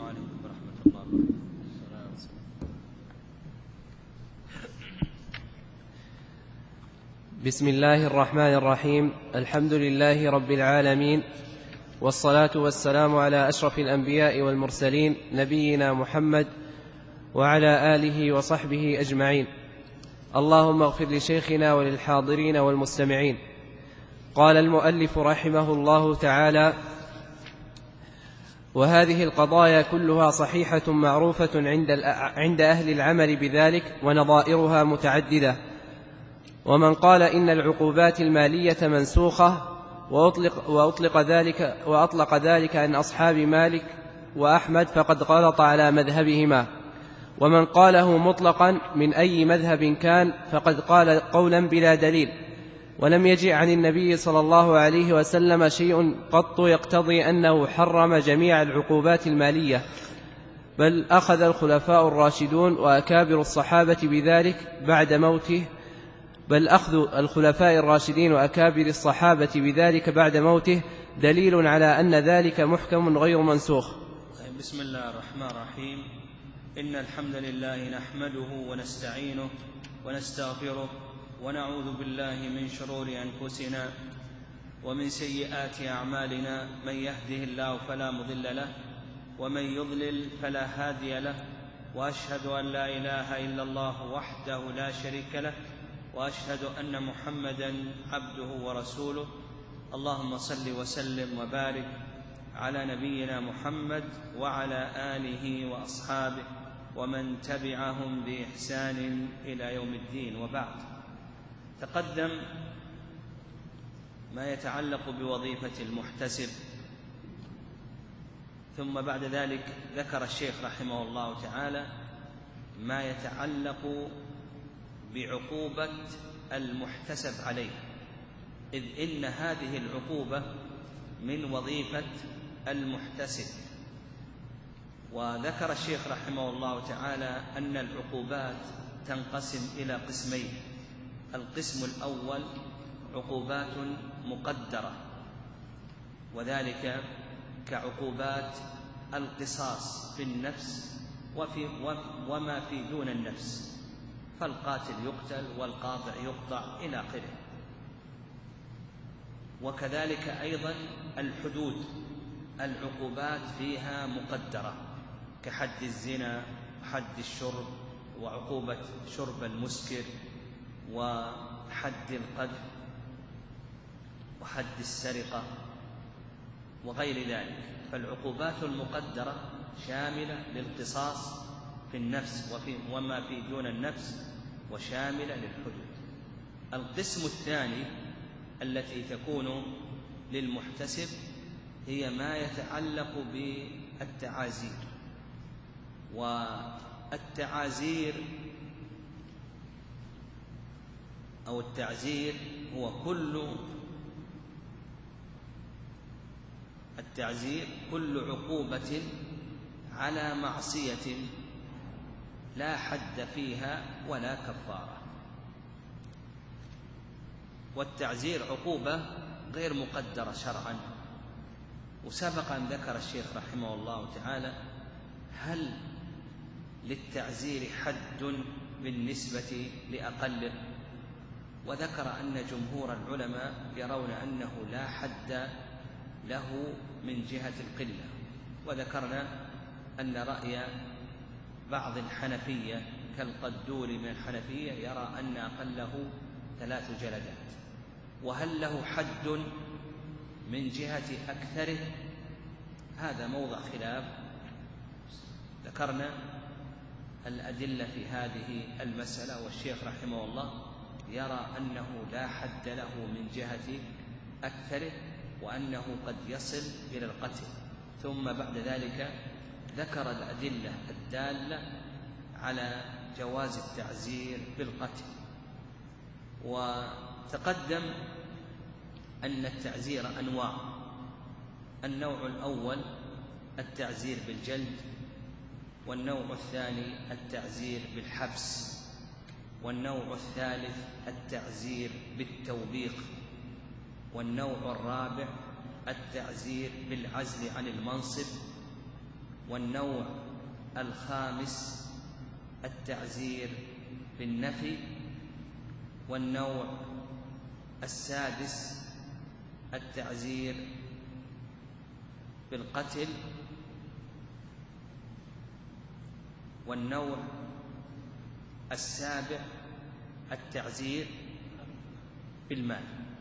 عليكم ورحمة الله وبركاته. بسم الله الرحمن الرحيم. الحمد لله رب العالمين، والصلاة والسلام على أشرف الأنبياء والمرسلين نبينا محمد وعلى آله وصحبه أجمعين. اللهم اغفر لشيخنا وللحاضرين والمستمعين. قال المؤلف رحمه الله تعالى: وهذه القضايا كلها صحيحة معروفة عند أهل العمل بذلك، ونظائرها متعددة. ومن قال إن العقوبات المالية منسوخة وأطلق ذلك عن أصحاب مالك وأحمد فقد غلط على مذهبهما. ومن قاله مطلقا من أي مذهب كان فقد قال قولا بلا دليل، ولم يجئ عن النبي صلى الله عليه وسلم شيء قط يقتضي أنه حرم جميع العقوبات المالية، بل أخذ الخلفاء الراشدون وأكابر الصحابة بذلك بعد موته دليل على أن ذلك محكم غير منسوخ. بسم الله الرحمن الرحيم. إن الحمد لله نحمده ونستعينه ونستغفره ونعوذ بالله من شرور أنفسنا ومن سيئات أعمالنا، من يهده الله فلا مضل له ومن يضلل فلا هادي له، وأشهد أن لا إله إلا الله وحده لا شريك له، وأشهد أن محمدًا عبده ورسوله. اللهم صل وسلم وبارك على نبينا محمد وعلى آله وأصحابه ومن تبعهم بإحسان إلى يوم الدين. وبعد، تقدم ما يتعلق بوظيفة المحتسب، ثم بعد ذلك ذكر الشيخ رحمه الله تعالى ما يتعلق بعقوبة المحتسب عليه، إذ إن هذه العقوبة من وظيفة المحتسب. وذكر الشيخ رحمه الله تعالى أن العقوبات تنقسم إلى قسمين: القسم الأول عقوبات مقدرة، وذلك كعقوبات القصاص في النفس وما في دون النفس، فالقاتل يقتل والقاطع يقطع إلى آخره. وكذلك أيضا الحدود، العقوبات فيها مقدرة، كحد الزنا وحد الشرب وعقوبة شرب المسكر وحد القذف وحد السرقة وغير ذلك. فالعقوبات المقدرة شاملة للقصاص في النفس وما في دون النفس، وشاملة للحدود. القسم الثاني التي تكون للمحتسب هي ما يتعلق بالتعازير. والتعازير أو التعزير هو كل عقوبة على معصية لا حد فيها ولا كفارة. والتعزير عقوبة غير مقدرة شرعا. وسبق أن ذكر الشيخ رحمه الله تعالى هل للتعزير حد بالنسبة لأقله، وذكر أن جمهور العلماء يرون أنه لا حد له من جهة القلة. وذكرنا أن رأي بعض الحنفية كالقدور من الحنفية يرى أن أقله 3 جلدات. وهل له حد من جهة أكثره؟ هذا موضع خلاف. ذكرنا الأدلة في هذه المسألة، والشيخ رحمه الله يرى أنه لا حد له من جهة أكثره، وأنه قد يصل إلى القتل. ثم بعد ذلك ذكر الأدلة الدالة على جواز التعزير بالقتل. وتقدم أن التعزير أنواع: النوع الأول التعزير بالجلد، والنوع الثاني التعزير بالحبس، والنوع الثالث التعزير بالتوبيخ، والنوع الرابع التعزير بالعزل عن المنصب، والنوع الخامس التعزير بالنفي، والنوع السادس التعزير بالقتل، والنوع السابع التعزير بالمال.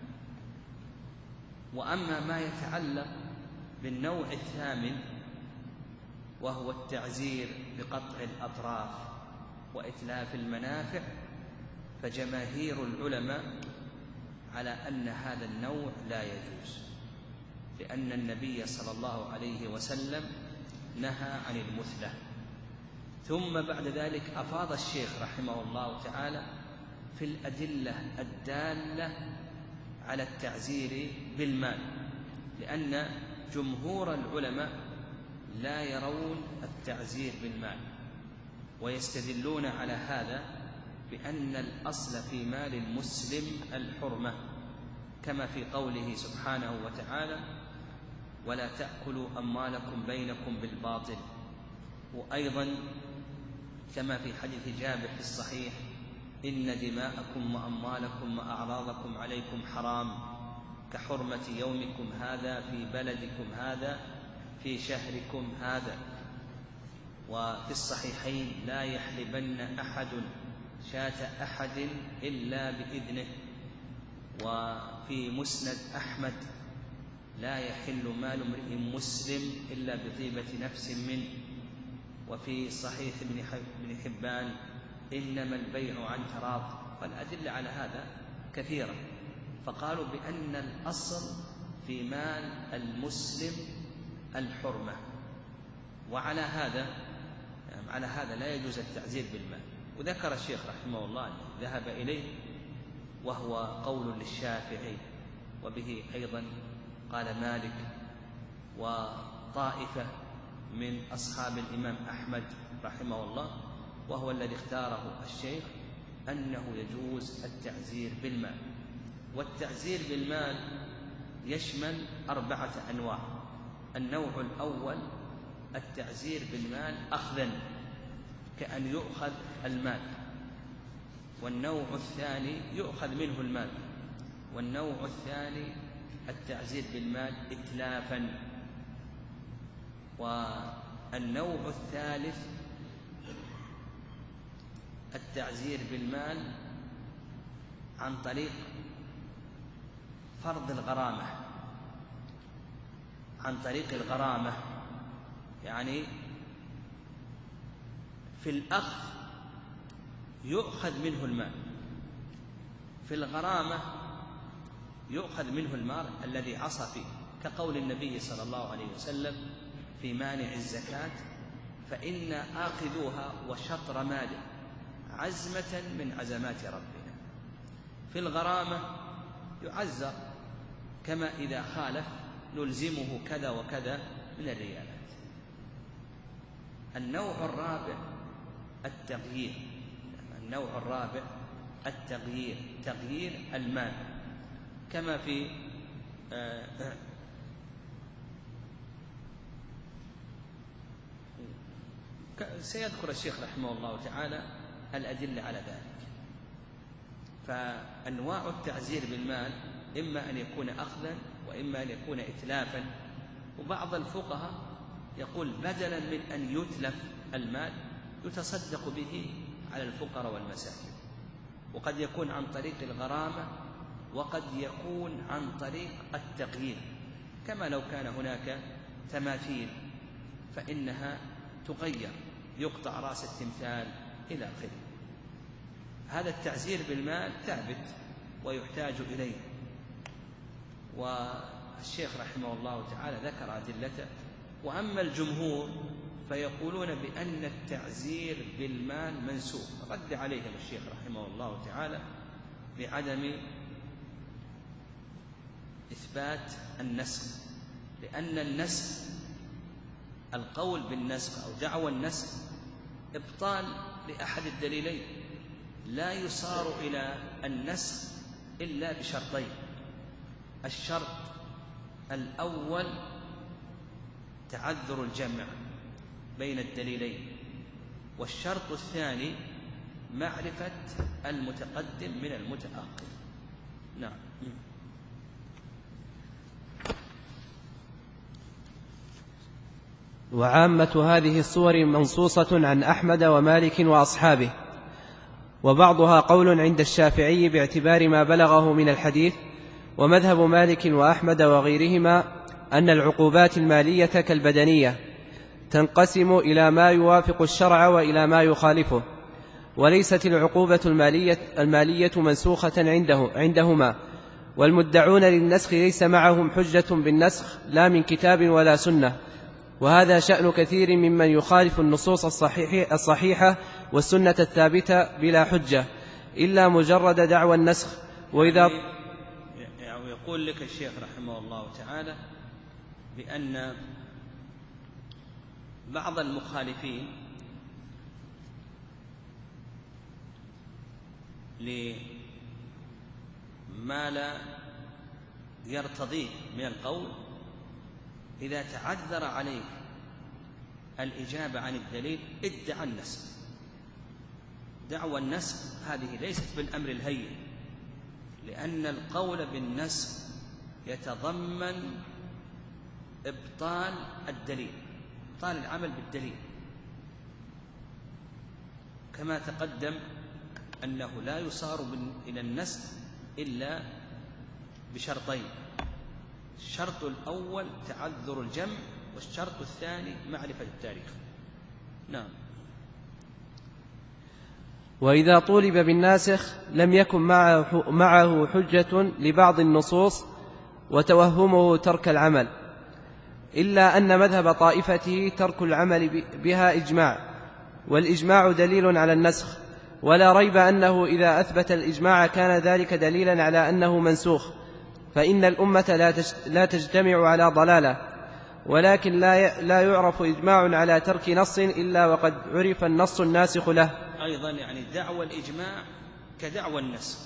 وأما ما يتعلق بالنوع الثامن وهو التعزير بقطع الأطراف وإتلاف المنافع، فجماهير العلماء على أن هذا النوع لا يجوز، لأن النبي صلى الله عليه وسلم نهى عن المثلة. ثم بعد ذلك أفاض الشيخ رحمه الله تعالى في الأدلة الدالة على التعزير بالمال، لأن جمهور العلماء لا يرون التعزير بالمال، ويستدلون على هذا بأن الأصل في مال المسلم الحرمة، كما في قوله سبحانه وتعالى: ولا تأكلوا أموالكم بينكم بالباطل. وأيضا كما في حديث جابر في الصحيح: إن دماءكم وأموالكم وأعراضكم عليكم حرام كحرمة يومكم هذا في بلدكم هذا في شهركم هذا. وفي الصحيحين: لا يحلبن أحد شاة أحد إلا بإذنه. وفي مسند أحمد: لا يحل مال امرئ مسلم إلا بطيبة نفس منه. وفي صحيح ابن حبان: إنما البيع عن تراض. والأدلة على هذا كثيرة، فقالوا بأن الأصل في مال المسلم الحرمة، وعلى هذا لا يجوز التعزير بالمال. وذكر الشيخ رحمه الله أنه ذهب إليه، وهو قول للشافعي، وبه أيضا قال مالك وطائفة من أصحاب الإمام أحمد رحمه الله، وهو الذي اختاره الشيخ، أنه يجوز التعزير بالمال. والتعزير بالمال يشمل 4 أنواع. النوع الأول التعزير بالمال أخذا، كأن يؤخذ المال. والنوع الثاني يؤخذ منه المال. والنوع الثاني التعزير بالمال إتلافا. والنوع الثالث التعزير بالمال عن طريق فرض الغرامة، عن طريق الغرامة، يعني في الأخذ يؤخذ منه المال، في الغرامة يؤخذ منه المال الذي عصى فيه، كقول النبي صلى الله عليه وسلم في مانع الزكاة: فإن آخذوها وشطر ماله عزمة من عزمات ربنا. في الغرامة يعزر، كما إذا خالف نلزمه كذا وكذا من الريالات. النوع الرابع التغيير. النوع الرابع التغيير، تغيير المال، كما في سيذكر الشيخ رحمه الله تعالى الأدلة على ذلك. فأنواع التعزير بالمال إما أن يكون أخذا وإما أن يكون إتلافا. وبعض الفقهاء يقول بدلا من أن يتلف المال يتصدق به على الفقراء والمساكين، وقد يكون عن طريق الغرامة وقد يكون عن طريق التغيير، كما لو كان هناك تماثيل فإنها تغير، يقطع رأس التمثال إلى آخره. هذا التعزير بالمال ثابت ويحتاج إليه، والشيخ رحمه الله تعالى ذكر أدلته. وأما الجمهور فيقولون بأن التعزير بالمال منسوخ، رد عليهم الشيخ رحمه الله تعالى بعدم إثبات النسخ، لأن النسخ، القول بالنسخ أو دعوى النسخ، إبطال لأحد الدليلين. لا يصار إلى النسخ إلا بشرطين: الشرط الأول تعذر الجمع، بين الدليلين. والشرط الثاني معرفة المتقدم من المتأخر. نعم. وعامة هذه الصور منصوصة عن أحمد ومالك وأصحابه، وبعضها قول عند الشافعي باعتبار ما بلغه من الحديث. ومذهب مالك وأحمد وغيرهما أن العقوبات المالية كالبدنية تنقسم إلى ما يوافق الشرع وإلى ما يخالفه، وليست العقوبة المالية منسوخة عندهما. والمدعون للنسخ ليس معهم حجة بالنسخ لا من كتاب ولا سنة، وهذا شأن كثير ممن يخالف النصوص الصحيحة والسنة الثابتة بلا حجة إلا مجرد دعوى النسخ. وإذا يقول لك الشيخ رحمه الله تعالى بأن بعض المخالفين لما لا يرتضيه من القول إذا تعذر عليه الإجابة عن الدليل ادعى النسخ. دعوى النسخ هذه ليست بالأمر الهين، لأن القول بالنسخ يتضمن إبطال الدليل، إبطال العمل بالدليل، كما تقدم أنه لا يصار إلى النسخ إلا بشرطين: الشرط الأول تعذر الجمع، والشرط الثاني معرفة التاريخ. نعم. وإذا طولب بالناسخ لم يكن معه حجة لبعض النصوص وتوهمه ترك العمل، إلا أن مذهب طائفته ترك العمل بها إجماع، والإجماع دليل على النسخ، ولا ريب أنه إذا أثبت الإجماع كان ذلك دليلا على أنه منسوخ، فإن الأمة لا تجتمع على ضلالة. ولكن لا يعرف إجماع على ترك نص إلا وقد عرف النص الناسخ له. أيضا يعني دعوى الإجماع كدعوى النسخ،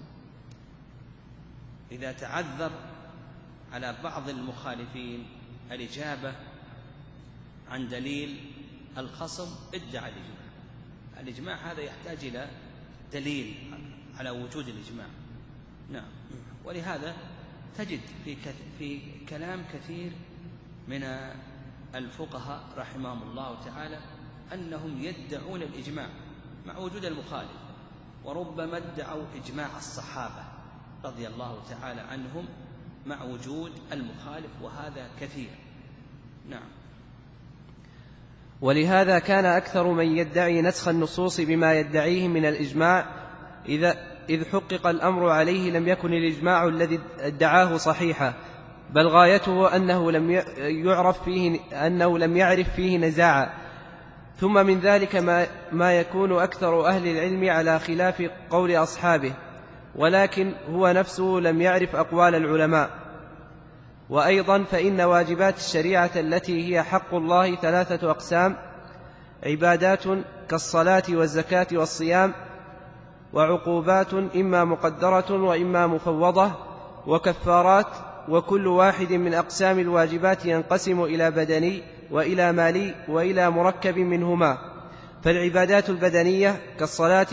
إذا تعذر على بعض المخالفين الإجابة عن دليل الخصم ادعى الإجماع. الإجماع هذا يحتاج إلى دليل على وجود الإجماع. نعم. ولهذا تجد في كلام كثير من الفقهاء رحمهم الله تعالى أنهم يدعون الإجماع مع وجود المخالف، وربما ادعوا إجماع الصحابة رضي الله تعالى عنهم مع وجود المخالف، وهذا كثير. نعم. ولهذا كان أكثر من يدعي نسخ النصوص بما يدعيه من الإجماع إذ حقق الأمر عليه لم يكن الإجماع الذي ادعاه صحيحا، بل غايته أنه لم يعرف فيه نزاعا. ثم من ذلك ما يكون أكثر أهل العلم على خلاف قول أصحابه، ولكن هو نفسه لم يعرف أقوال العلماء. وأيضا فإن واجبات الشريعة التي هي حق الله 3 أقسام: عبادات كالصلاة والزكاة والصيام، وعقوبات إما مقدرة وإما مفوضة، وكفارات. وكل واحد من أقسام الواجبات ينقسم إلى بدني وإلى مالي وإلى مركب منهما. فالعبادات البدنية كالصلاة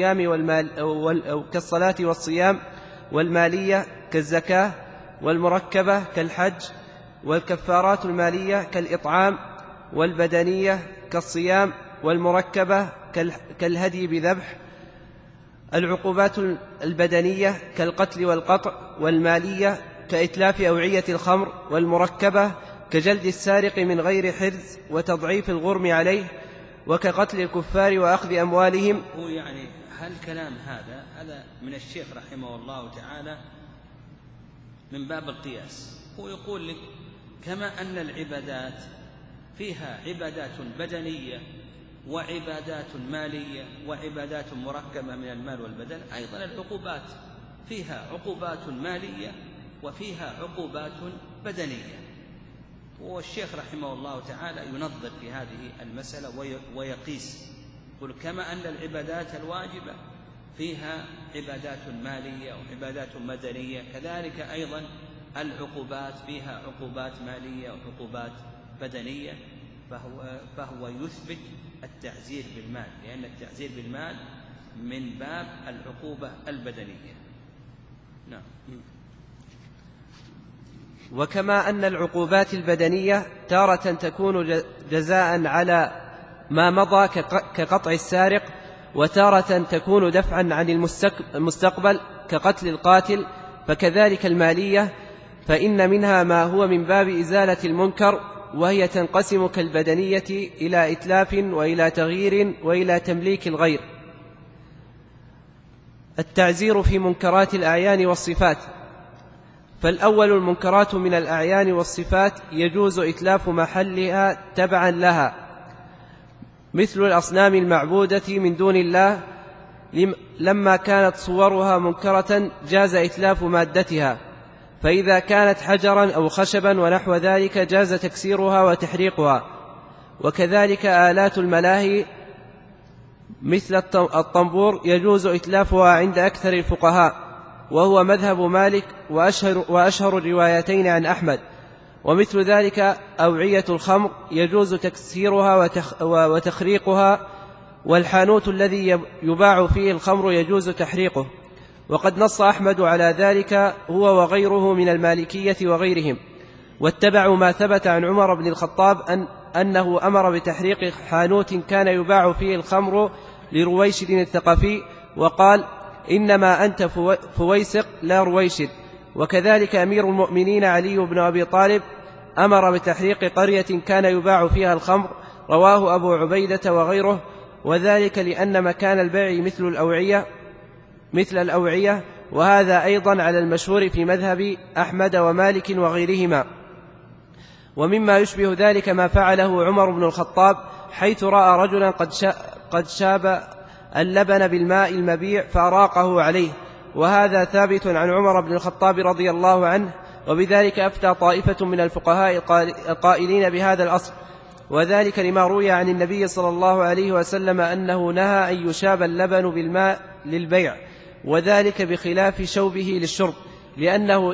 والصيام والمالية كالزكاة، والمركبة كالحج. والكفارات المالية كالإطعام، والبدنية كالصيام، والمركبة كالهدي بذبح. العقوبات البدنية كالقتل والقطع، والمالية كإتلاف أوعية الخمر، والمركبة كجلد السارق من غير حرز وتضعيف الغرم عليه، وكقتل الكفار وأخذ أموالهم. هو يعني هالكلام هذا من الشيخ رحمه الله تعالى من باب القياس. هو يقول لك كما أن العبادات فيها عبادات بدنية وعبادات مالية وعبادات مركبة من المال والبدن، أيضا العقوبات فيها عقوبات مالية وفيها عقوبات بدنية. والشيخ رحمه الله تعالى ينظر في هذه المسألة ويقيس، يقول كما أن العبادات الواجبة فيها عبادات مالية وعبادات مدنية، كذلك أيضا العقوبات فيها عقوبات مالية وعقوبات بدنية. فهو يثبت التعزير بالمال، لأن التعزير بالمال من باب العقوبة البدنية. نعم. وكما أن العقوبات البدنية تارة تكون جزاء على ما مضى كقطع السارق، وتارة تكون دفعا عن المستقبل كقتل القاتل، فكذلك المالية، فإن منها ما هو من باب إزالة المنكر، وهي تنقسم كالبدنية إلى إتلاف وإلى تغيير وإلى تمليك الغير. التعزير في منكرات الأعيان والصفات. فالأول المنكرات من الأعيان والصفات يجوز إتلاف محلها تبعا لها، مثل الأصنام المعبودة من دون الله لما كانت صورها منكرة جاز إتلاف مادتها، فإذا كانت حجرا أو خشبا ونحو ذلك جاز تكسيرها وتحريقها. وكذلك آلات الملاهي مثل الطنبور يجوز إتلافها عند أكثر الفقهاء، وهو مذهب مالك وأشهر الروايتين عن أحمد. ومثل ذلك أوعية الخمر يجوز تكسيرها وتخريقها، والحانوت الذي يباع فيه الخمر يجوز تحريقه. وقد نص أحمد على ذلك هو وغيره من المالكية وغيرهم، واتبعوا ما ثبت عن عمر بن الخطاب أنه أمر بتحريق حانوت كان يباع فيه الخمر لرويشد الثقفي، وقال: إنما أنت فويسق لا رويشد. وكذلك أمير المؤمنين علي بن أبي طالب أمر بتحريق قرية كان يباع فيها الخمر، رواه أبو عبيدة وغيره، وذلك لأن مكان البيع مثل الأوعية، وهذا أيضا على المشهور في مذهب أحمد ومالك وغيرهما. ومما يشبه ذلك ما فعله عمر بن الخطاب، حيث رأى رجلا قد شاب اللبن بالماء المبيع فأراقه عليه، وهذا ثابت عن عمر بن الخطاب رضي الله عنه، وبذلك أفتى طائفة من الفقهاء القائلين بهذا الأصل، وذلك لما روي عن النبي صلى الله عليه وسلم أنه نهى أن يشاب اللبن بالماء للبيع، وذلك بخلاف شوبه للشرب، لأنه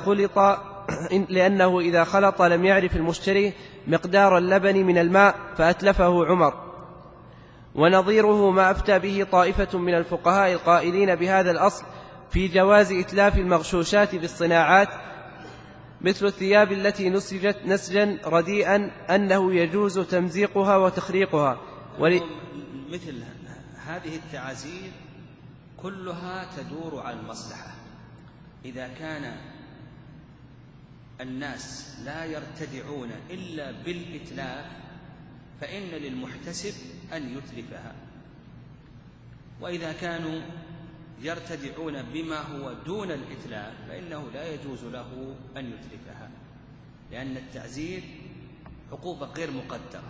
إذا خلط لم يعرف المشتري مقدار اللبن من الماء فأتلفه عمر. ونظيره ما أفتى به طائفة من الفقهاء القائلين بهذا الأصل في جواز إتلاف المغشوشات بالصناعات، مثل الثياب التي نسجت نسجا رديئا أنه يجوز تمزيقها وتخريقها. مثل هذه التعازير كلها تدور على المصلحة. إذا كان الناس لا يرتدعون إلا بالإتلاف فإن للمحتسب أن يتلفها، وإذا كانوا يرتدعون بما هو دون الإتلاف فإنه لا يجوز له أن يتلفها، لأن التعزير عقوبة غير مقدرة،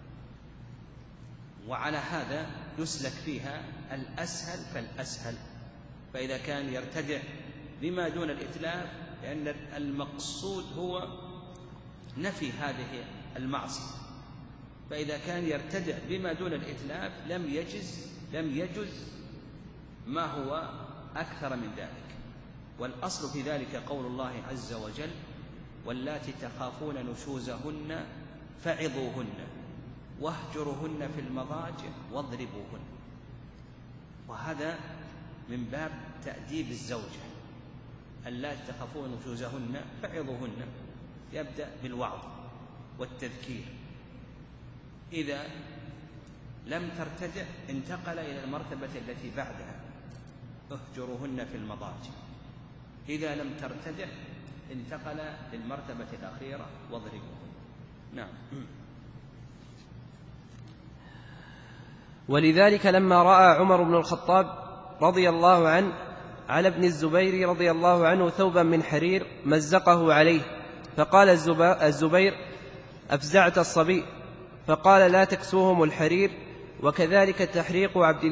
وعلى هذا يسلك فيها الأسهل فالأسهل. فإذا كان يرتدع بما دون الإتلاف لأن المقصود هو نفي هذه المعصية، فإذا كان يرتدع بما دون الإتلاف لم يجز ما هو أكثر من ذلك. والأصل في ذلك قول الله عز وجل: واللاتي تخافون نشوزهن فعظوهن واهجروهن في المضاجع واضربوهن. وهذا من باب تأديب الزوجة، اللاتي تخافون نشوزهن فعظوهن، يبدأ بالوعظ والتذكير. إذا لم ترتدع انتقل إلى المرتبة التي بعدها: اهجروهن في المضاجع. إذا لم ترتدع انتقل للمرتبة الأخيرة: واضربوهن. نعم. ولذلك لما رأى عمر بن الخطاب رضي الله عنه على ابن الزبير رضي الله عنه ثوبا من حرير مزقه عليه، فقال الزبير: أفزعت الصبي، فقال: لا تكسوهم الحرير. وكذلك تحريق عبد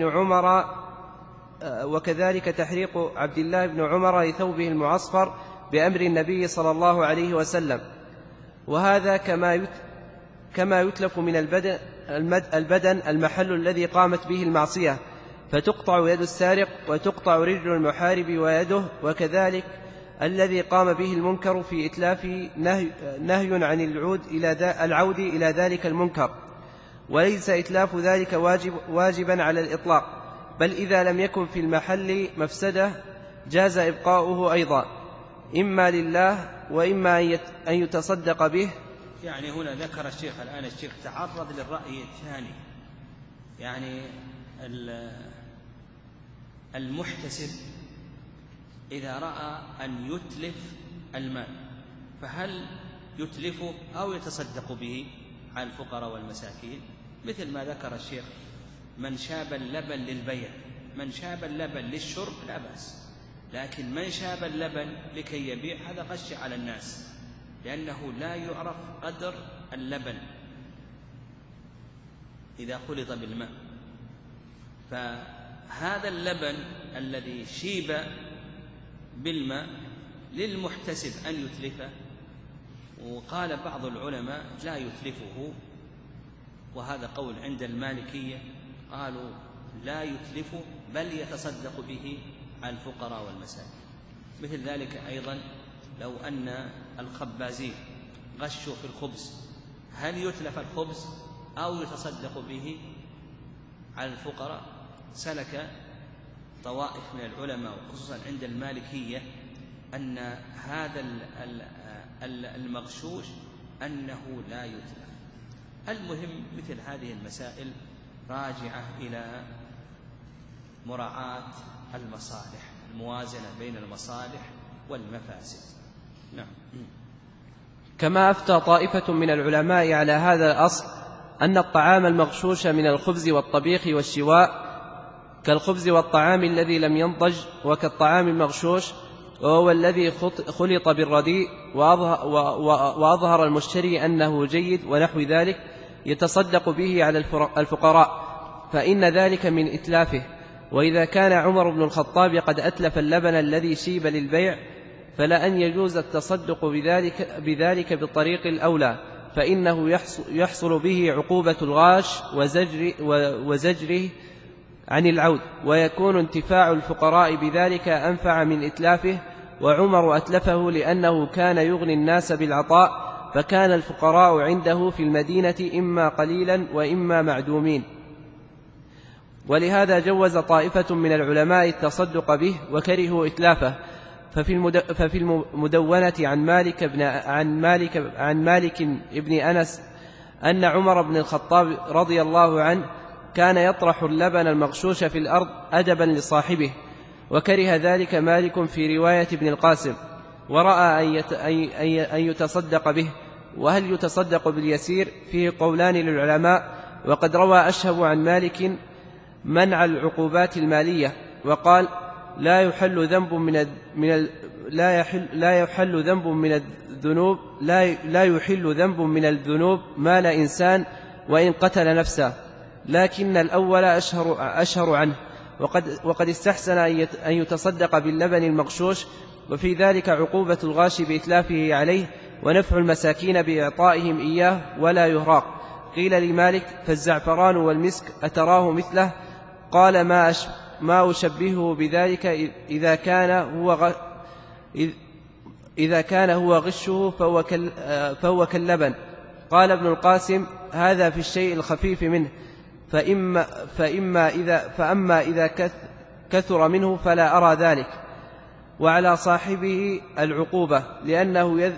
الله بن عمر لثوبه المعصفر بأمر النبي صلى الله عليه وسلم. وهذا كما يتلف من البدن المحل الذي قامت به المعصية، فتقطع يد السارق وتقطع رجل المحارب ويده، وكذلك الذي قام به المنكر في إتلافه نهي عن العود إلى ذلك المنكر، وليس إتلاف ذلك واجبا على الإطلاق، بل إذا لم يكن في المحل مفسدة جاز إبقاؤه أيضا، إما لله وإما أن يتصدق به. يعني هنا ذكر الشيخ الآن تعرض للرأي الثاني، يعني المحتسب إذا رأى أن يتلف المال فهل يتلفه أو يتصدق به على الفقراء والمساكين؟ مثل ما ذكر الشيخ: من شاب اللبن للبيع، من شاب اللبن للشرب لا بأس، لكن من شاب اللبن لكي يبيع هذا غش على الناس، لأنه لا يعرف قدر اللبن إذا خلط بالماء. فهذا اللبن الذي شيب بالماء للمحتسب أن يتلفه، وقال بعض العلماء لا يتلفه، وهذا قول عند المالكية، قالوا لا يتلفه بل يتصدق به على الفقراء والمساكين. مثل ذلك أيضا لو أن الخبازين غشوا في الخبز، هل يتلف الخبز أو يتصدق به على الفقراء؟ سلك طوائف من العلماء وخصوصا عند المالكية أن هذا المغشوش أنه لا يتلف. المهم مثل هذه المسائل راجعة إلى مراعاة المصالح، الموازنة بين المصالح والمفاسد. نعم. كما أفتى طائفة من العلماء على هذا الأصل أن الطعام المغشوش من الخبز والطبيخ والشواء كالخبز والطعام الذي لم ينضج، وكالطعام المغشوش وهو الذي خلط بالرديء وأظهر المشتري أنه جيد ونحو ذلك يتصدق به على الفقراء، فإن ذلك من إتلافه. وإذا كان عمر بن الخطاب قد أتلف اللبن الذي شيب للبيع فلأن يجوز التصدق بذلك بالطريق الأولى، فإنه يحصل به عقوبة الغاش وزجره عن العود، ويكون انتفاع الفقراء بذلك أنفع من إتلافه. وعمر أتلفه لأنه كان يغني الناس بالعطاء، فكان الفقراء عنده في المدينة إما قليلا وإما معدومين، ولهذا جوز طائفة من العلماء التصدق به وكرهوا إتلافه. ففي المدونة عن مالك بن أنس أن عمر بن الخطاب رضي الله عنه كان يطرح اللبن المغشوش في الأرض أدبا لصاحبه، وكره ذلك مالك في رواية ابن القاسم، ورأى أن يتصدق به. وهل يتصدق باليسير؟ فيه قولان للعلماء، وقد روى أشهب عن مالك منع العقوبات المالية، وقال لا يحل ذنب من الذنوب مال إنسان وإن قتل نفسه، لكن الأول أشهر عنه. وقد استحسن أن يتصدق باللبن المغشوش، وفي ذلك عقوبة الغاش بإتلافه عليه، ونفع المساكين بإعطائهم إياه ولا يهراق. قيل لمالك: فالزعفران والمسك أتراه مثله؟ قال: ما أشبهه بذلك إذا كان هو غشه فهو كاللبن. قال ابن القاسم: هذا في الشيء الخفيف منه، فأما إذا كثر منه فلا أرى ذلك. وعلى صاحبه العقوبة، لأنه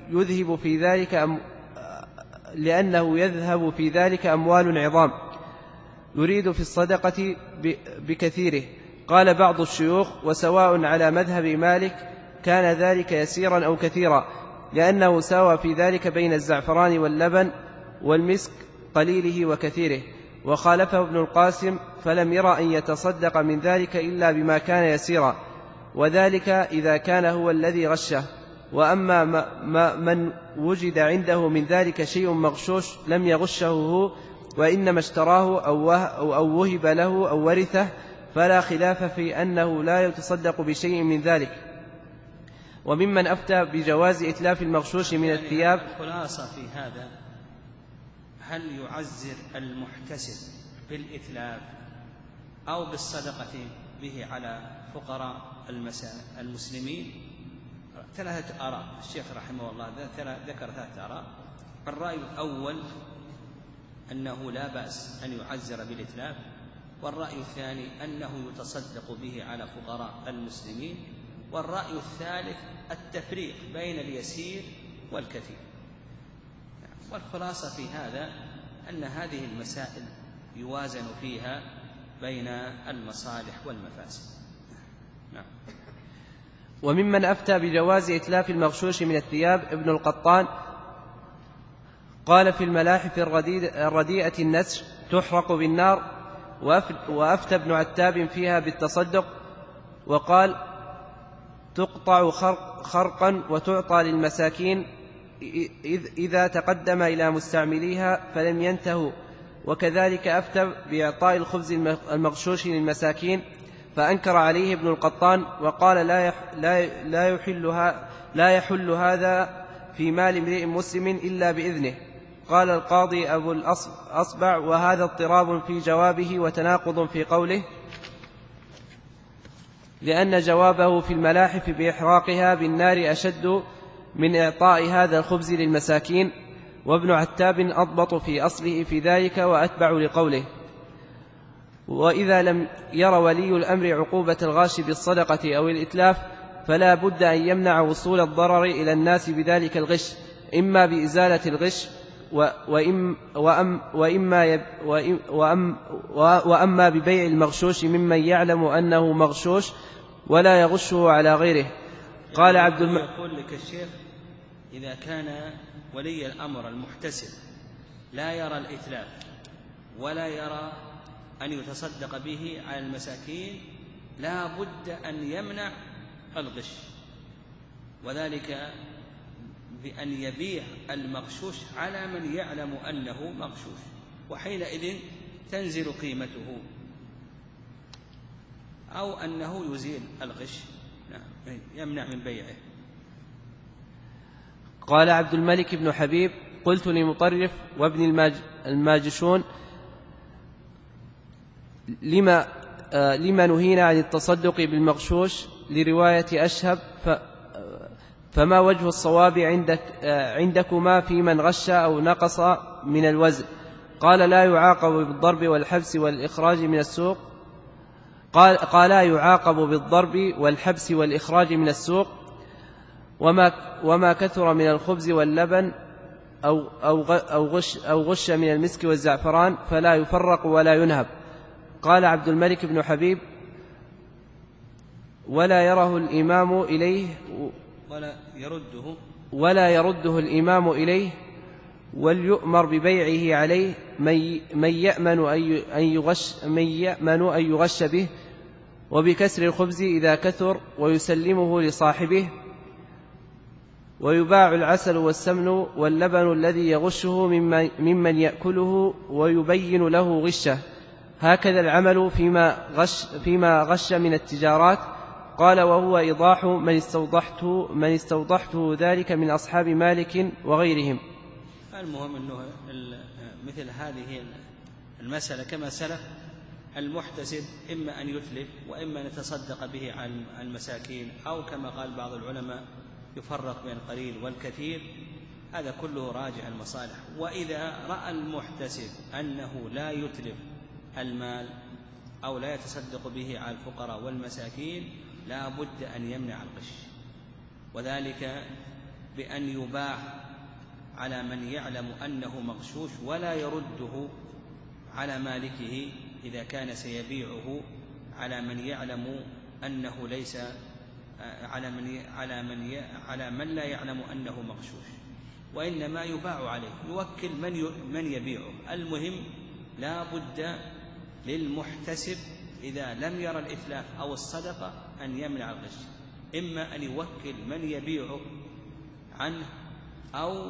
يذهب في ذلك أموال عظام يريد في الصدقة بكثيره. قال بعض الشيوخ: وسواء على مذهب مالك كان ذلك يسيرا أو كثيرا، لأنه ساوى في ذلك بين الزعفران واللبن والمسك قليله وكثيره. وخالفه ابن القاسم فلم يرى أن يتصدق من ذلك إلا بما كان يسيرا، وذلك إذا كان هو الذي غشه. وأما من وجد عنده من ذلك شيء مغشوش لم يغشه هو، وإنما اشتراه أو وهب له أو ورثه، فلا خلاف في أنه لا يتصدق بشيء من ذلك. وممن أفتى بجواز إتلاف المغشوش من الثياب. الخلاصة في هذا: هل يعزر المحتسب بالإتلاف أو بالصدقة به على فقراء المسلمين، ثلاثة آراء. الشيخ رحمه الله ذكر 3 آراء. الرأي الأول أنه لا بأس أن يعزر بالإتلاف، والرأي الثاني أنه يتصدق به على فقراء المسلمين، والرأي الثالث التفريق بين اليسير والكثير. والخلاصة في هذا أن هذه المسائل يوازن فيها بين المصالح والمفاسد. نعم. وممن أفتى بجواز إتلاف المغشوش من الثياب ابن القطان، قال في الملاحف الرديئة النسر تحرق بالنار، وأفتى ابن عتاب فيها بالتصدق، وقال تقطع خرقا وتعطى للمساكين إذا تقدم إلى مستعمليها فلم ينتهوا. وكذلك أفتى بإعطاء الخبز المغشوش للمساكين، فأنكر عليه ابن القطان وقال لا يحل هذا في مال امرئ مسلم إلا بإذنه. قال القاضي أبو الأصبع وهذا اضطراب في جوابه وتناقض في قوله، لأن جوابه في الملاحف بإحراقها بالنار أشد من إعطاء هذا الخبز للمساكين، وابن عتاب أضبط في أصله في ذلك وأتبع لقوله. وإذا لم ير ولي الأمر عقوبة الغاش بالصدقة أو الإتلاف فلا بد أن يمنع وصول الضرر إلى الناس بذلك الغش، إما بإزالة الغش وأما ببيع المغشوش ممن يعلم أنه مغشوش ولا يغشه على غيره. قال عبد يقول لك الشيخ إذا كان ولي الأمر المحتسب لا يرى الإتلاف ولا يرى أن يتصدق به على المساكين لا بد أن يمنع الغش، وذلك بأن يبيع المغشوش على من يعلم أنه مغشوش، وحينئذ تنزل قيمته، أو أنه يزيل الغش، يمنع من بيعه. قال عبد الملك بن حبيب قلت لمطرف وابن الماجشون لما نهينا عن التصدق بالمغشوش لرواية أشهب، فما وجه الصواب عندكما في من غش أو نقص من الوزن؟ قال لا يعاقب بالضرب والحبس والإخراج من السوق. قال يعاقب بالضرب والحبس والإخراج من السوق، وما كثر من الخبز واللبن أو غش من المسك والزعفران فلا يفرق ولا ينهب. قال عبد الملك بن حبيب ولا يره الإمام إليه ولا يرده الإمام إليه وليؤمر ببيعه عليه من يأمن أن يغش به، وبكسر الخبز إذا كثر ويسلمه لصاحبه، ويباع العسل والسمن واللبن الذي يغشه ممن يأكله ويبين له غشه. هكذا العمل فيما غش من التجارات. قال وهو إيضاح من استوضحته ذلك من أصحاب مالك وغيرهم. المهم أنه مثل هذه المسألة كما سلف المحتسب إما أن يتلف وإما أن يتصدق به على المساكين، أو كما قال بعض العلماء يفرق بين القليل والكثير، هذا كله راجع المصالح. وإذا رأى المحتسب أنه لا يتلف المال أو لا يتصدق به على الفقراء والمساكين لا بد أن يمنع الغش، وذلك بأن يباع على من يعلم أنه مغشوش ولا يرده على مالكه إذا كان سيبيعه على من يعلم أنه ليس على من لا يعلم أنه مغشوش، وإنما يباع عليه، يوكل من يبيعه. المهم لا بد للمحتسب إذا لم يرى الإتلاف أو الصدقة أن يمنع الغش، إما أن يوكل من يبيعه عنه أو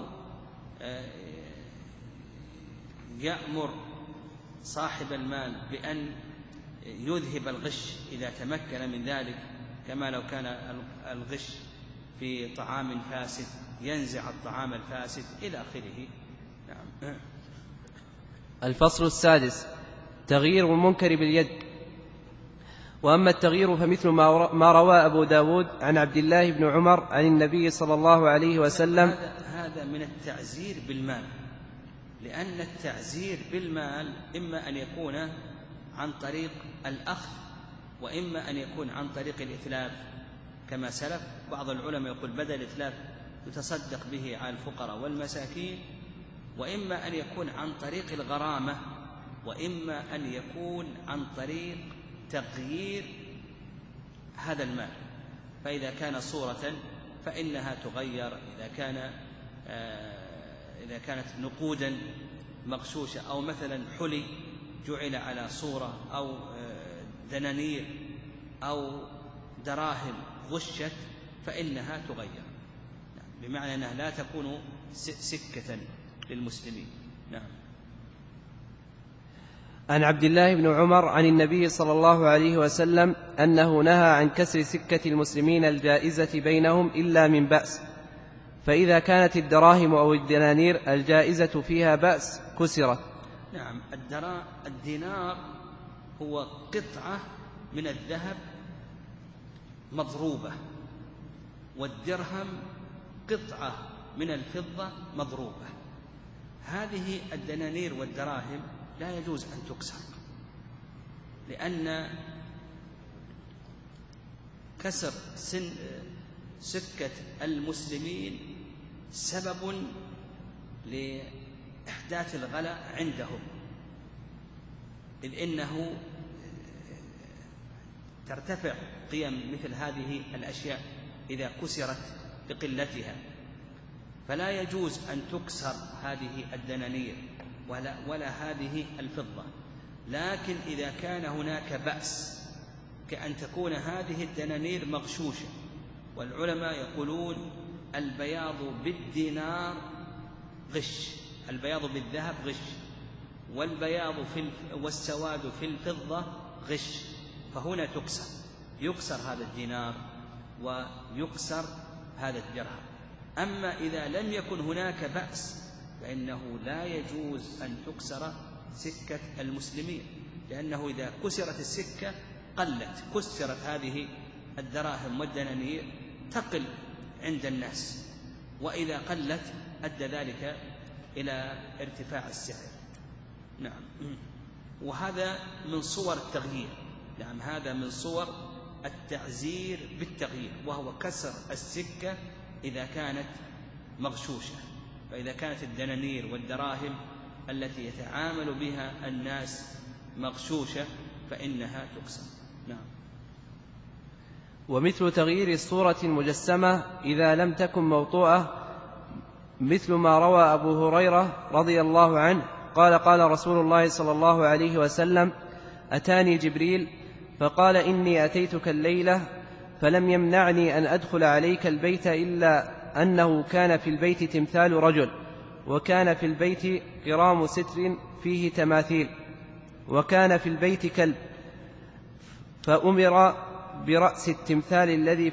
يأمر صاحب المال بأن يذهب الغش إذا تمكن من ذلك، كما لو كان الغش في طعام فاسد ينزع الطعام الفاسد إلى آخره. نعم. الفصل السادس: تغيير المنكر باليد. وأما التغيير فمثل ما روى أبو داود عن عبد الله بن عمر عن النبي صلى الله عليه وسلم. هذا من التعزير بالمال، لأن التعزير بالمال إما أن يكون عن طريق الأخذ وإما أن يكون عن طريق الإتلاف كما سلف. بعض العلماء يقول بدل الإتلاف يتصدق به على الفقراء والمساكين، وإما أن يكون عن طريق الغرامة، وإما أن يكون عن طريق تغيير هذا المال. فإذا كان صورة فإنها تغير، إذا كانت نقودا مغشوشة أو مثلا حلي جعل على صورة أو دنانير أو دراهم غشت فإنها تغير، بمعنى أنها لا تكون سكة للمسلمين. نعم. عن عبد الله بن عمر عن النبي صلى الله عليه وسلم أنه نهى عن كسر سكة المسلمين الجائزة بينهم إلا من بأس، فإذا كانت الدراهم أو الدنانير الجائزة فيها بأس كسرت. نعم. الدينار هو قطعة من الذهب مضروبة، والدرهم قطعة من الفضة مضروبة. هذه الدنانير والدراهم لا يجوز أن تكسر، لأن كسر سكة المسلمين سبب لإحداث الغلاء عندهم، إذ إنه ترتفع قيم مثل هذه الأشياء إذا كسرت بقلتها، فلا يجوز أن تكسر هذه الدنانير ولا هذه الفضة. لكن إذا كان هناك بأس كأن تكون هذه الدنانير مغشوشة، والعلماء يقولون البياض بالدينار غش، البياض بالذهب غش، والبياض والسواد في الفضة غش، فهنا يكسر هذا الدينار ويكسر هذا الدرهم. أما إذا لم يكن هناك بأس فإنه لا يجوز أن تكسر سكة المسلمين، لأنه إذا كسرت السكة قلت، كسرت هذه الدراهم والدنانير تقل عند الناس، وإذا قلت أدى ذلك إلى ارتفاع السعر. نعم. وهذا من صور التغيير. نعم، هذا من صور التعزير بالتغيير، وهو كسر السكة إذا كانت مغشوشة. فإذا كانت الدنانير والدراهم التي يتعامل بها الناس مغشوشة فإنها تكسر. نعم. ومثل تغيير الصورة المجسمة إذا لم تكن موطوءة، مثل ما روى أبو هريرة رضي الله عنه قال: قال رسول الله صلى الله عليه وسلم: أتاني جبريل فقال: إني أتيتك الليلة فلم يمنعني أن أدخل عليك البيت إلا أنه كان في البيت تمثال رجل، وكان في البيت قرام ستر فيه تماثيل، وكان في البيت كلب، فأمر برأس التمثال الذي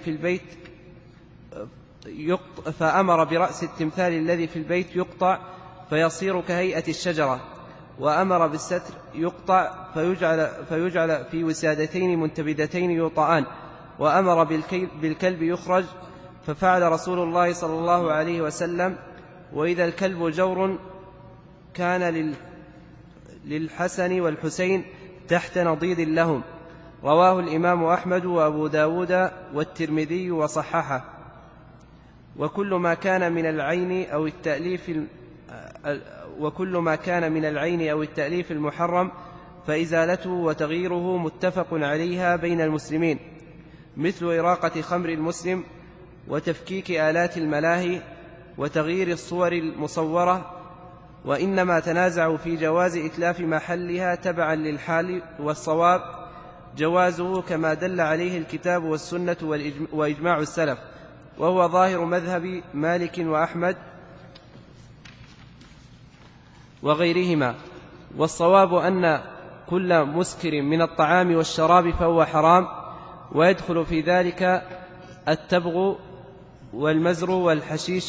في البيت يقطع فيصير كهيئة الشجرة، وأمر بالستر يقطع فيجعل في وسادتين منتبذتين يوطئان، وأمر بالكلب يخرج، ففعل رسول الله صلى الله عليه وسلم. وإذا الكلب جور كان للحسن والحسين تحت نضيد لهم. رواه الإمام أحمد وأبو داود والترمذي وصححه. وكل ما كان من العين أو التأليف المحرم فإزالته وتغييره متفق عليها بين المسلمين، مثل إراقة خمر المسلم وتفكيك آلات الملاهي وتغيير الصور المصورة. وإنما تنازعوا في جواز إتلاف محلها تبعا للحال، والصواب جوازه كما دل عليه الكتاب والسنة وإجماع السلف، وهو ظاهر مذهب مالك وأحمد وغيرهما. والصواب أن كل مسكر من الطعام والشراب فهو حرام، ويدخل في ذلك التبغ والمزر والحشيش.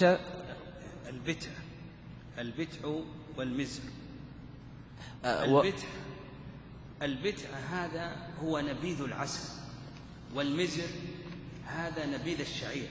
البتع والمزر. البتع البتع هذا هو نبيذ العسل، والمزر هذا نبيذ الشعير،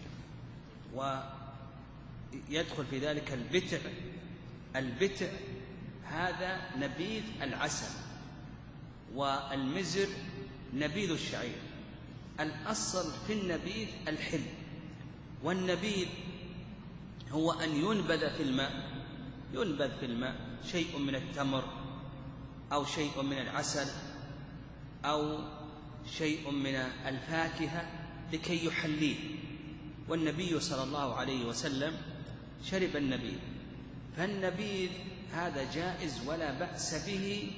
ويدخل في ذلك البتع. البتع هذا نبيذ العسل، والمزر نبيذ الشعير. الأصل في النبيذ الحل، والنبيذ هو أن ينبذ في الماء شيء من التمر أو شيء من العسل أو شيء من الفاكهة لكي يحليه. والنبي صلى الله عليه وسلم شرب النبيذ، فالنبيذ هذا جائز ولا بأس به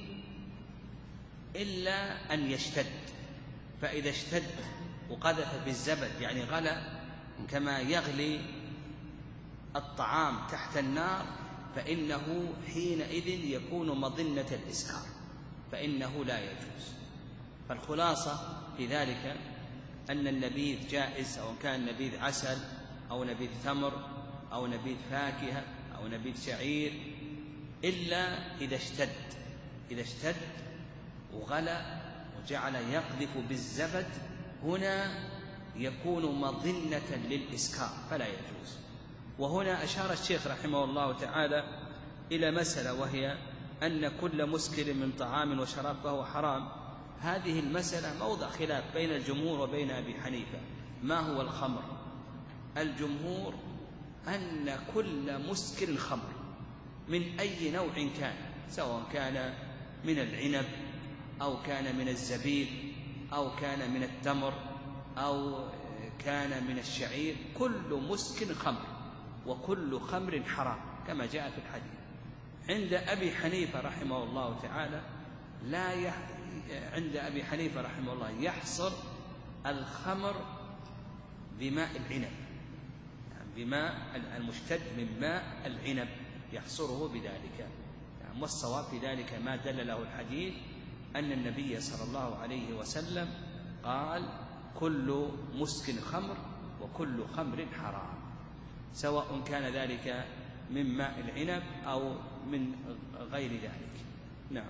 إلا أن يشتد. فإذا اشتد وقذف بالزبد يعني غلى كما يغلي الطعام تحت النار، فإنه حينئذ يكون مظنة الإسكار، فإنه لا يجوز. فالخلاصة في ذلك أن النبيذ جائز، سواء كان نبيذ عسل أو نبيذ ثمر أو نبيذ فاكهة أو نبيذ شعير، إلا إذا اشتد وغلى وجعل يقذف بالزبد، هنا يكون مظنة للإسكار فلا يجوز. وهنا أشار الشيخ رحمه الله تعالى إلى مسألة، وهي أن كل مسكر من طعام وشراب فهو حرام. هذه المسألة موضع خلاف بين الجمهور وبين أبي حنيفة. ما هو الخمر؟ الجمهور أن كل مسكر خمر من أي نوع كان، سواء كان من العنب أو كان من الزبيب أو كان من التمر أو كان من الشعير، كل مسكر خمر، وكل خمر حرام كما جاء في الحديث. عند أبي حنيفة رحمه الله تعالى عند أبي حنيفة رحمه الله يحصر الخمر بماء العنب، يعني بماء المشتد من ماء العنب يحصره بذلك، يعني والصواب في ذلك ما دل له الحديث أن النبي صلى الله عليه وسلم قال: كل مسكر خمر وكل خمر حرام، سواء كان ذلك من ماء العنب أو من غير ذلك. نعم.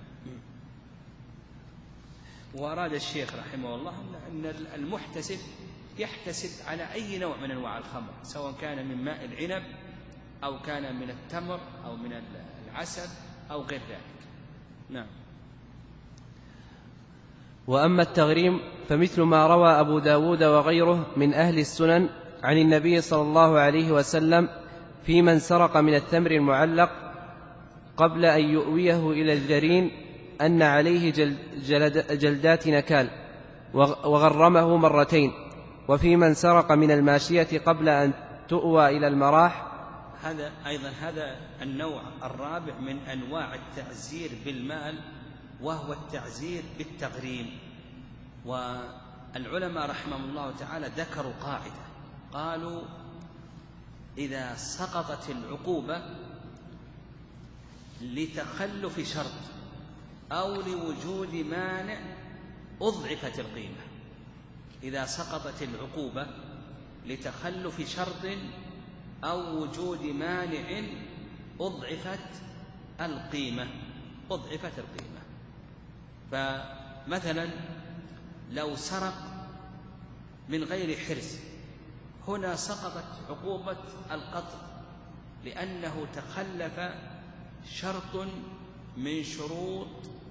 وأراد الشيخ رحمه الله أن المحتسب يحتسب على أي نوع من أنواع الخمر، سواء كان من ماء العنب أو كان من التمر أو من العسل أو غير ذلك. نعم. وأما التغريم فمثل ما روى أبو داود وغيره من أهل السنن عن النبي صلى الله عليه وسلم في من سرق من التمر المعلق قبل أن يؤويه إلى الجرين أن عليه جلدات نكال وغرمه مرتين، وفي من سرق من الماشية قبل أن تؤوى إلى المراح. هذا أيضا هذا النوع الرابع من أنواع التعزير بالمال، وهو التعزير بالتغريم. والعلماء رحمهم الله تعالى ذكروا قاعدة، قالوا: إذا سقطت العقوبة لتخلف شرط أو لوجود مانع أضعفت القيمة. إذا سقطت العقوبة لتخلف شرط أو وجود مانع أضعفت القيمة. فمثلا لو سرق من غير حرز، هنا سقطت عقوبة القطع لأنه تخلف شرط من شروط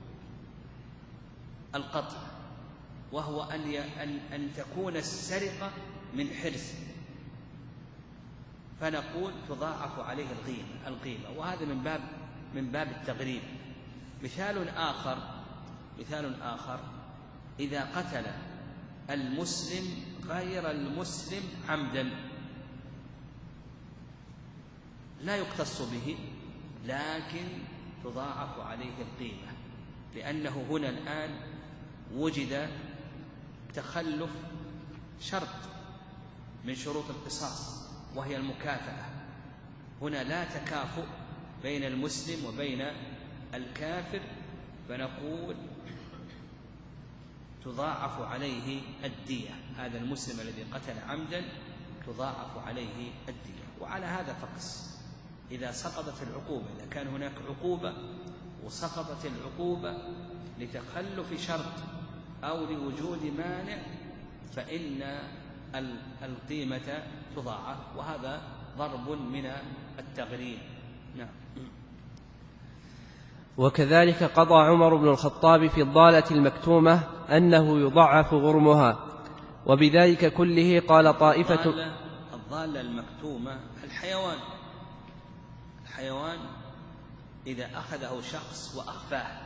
القطع، وهو أن تكون السرقة من حرز، فنقول تضاعف عليه القيمة، وهذا من باب التغريب. مثال آخر: إذا قتل المسلم غير المسلم عمدا لا يقتص به، لكن تضاعف عليه القيمة، لأنه هنا الآن وجد تخلف شرط من شروط القصاص وهي المكافأة. هنا لا تكافؤ بين المسلم وبين الكافر، فنقول تضاعف عليه الدية. هذا المسلم الذي قتل عمدا تضاعف عليه الدية. وعلى هذا فقس إذا سقطت العقوبة، إذا كان هناك عقوبة وسقطت العقوبة لتخلف شرط أو لوجود مانع فإن القيمة تضاعف، وهذا ضرب من التغريب. نعم. وكذلك قضى عمر بن الخطاب في الضالة المكتومة أنه يضعف غرمها، وبذلك كله قال طائفة. الضالة المكتومة الحيوان إذا أخذه شخص وأخفاه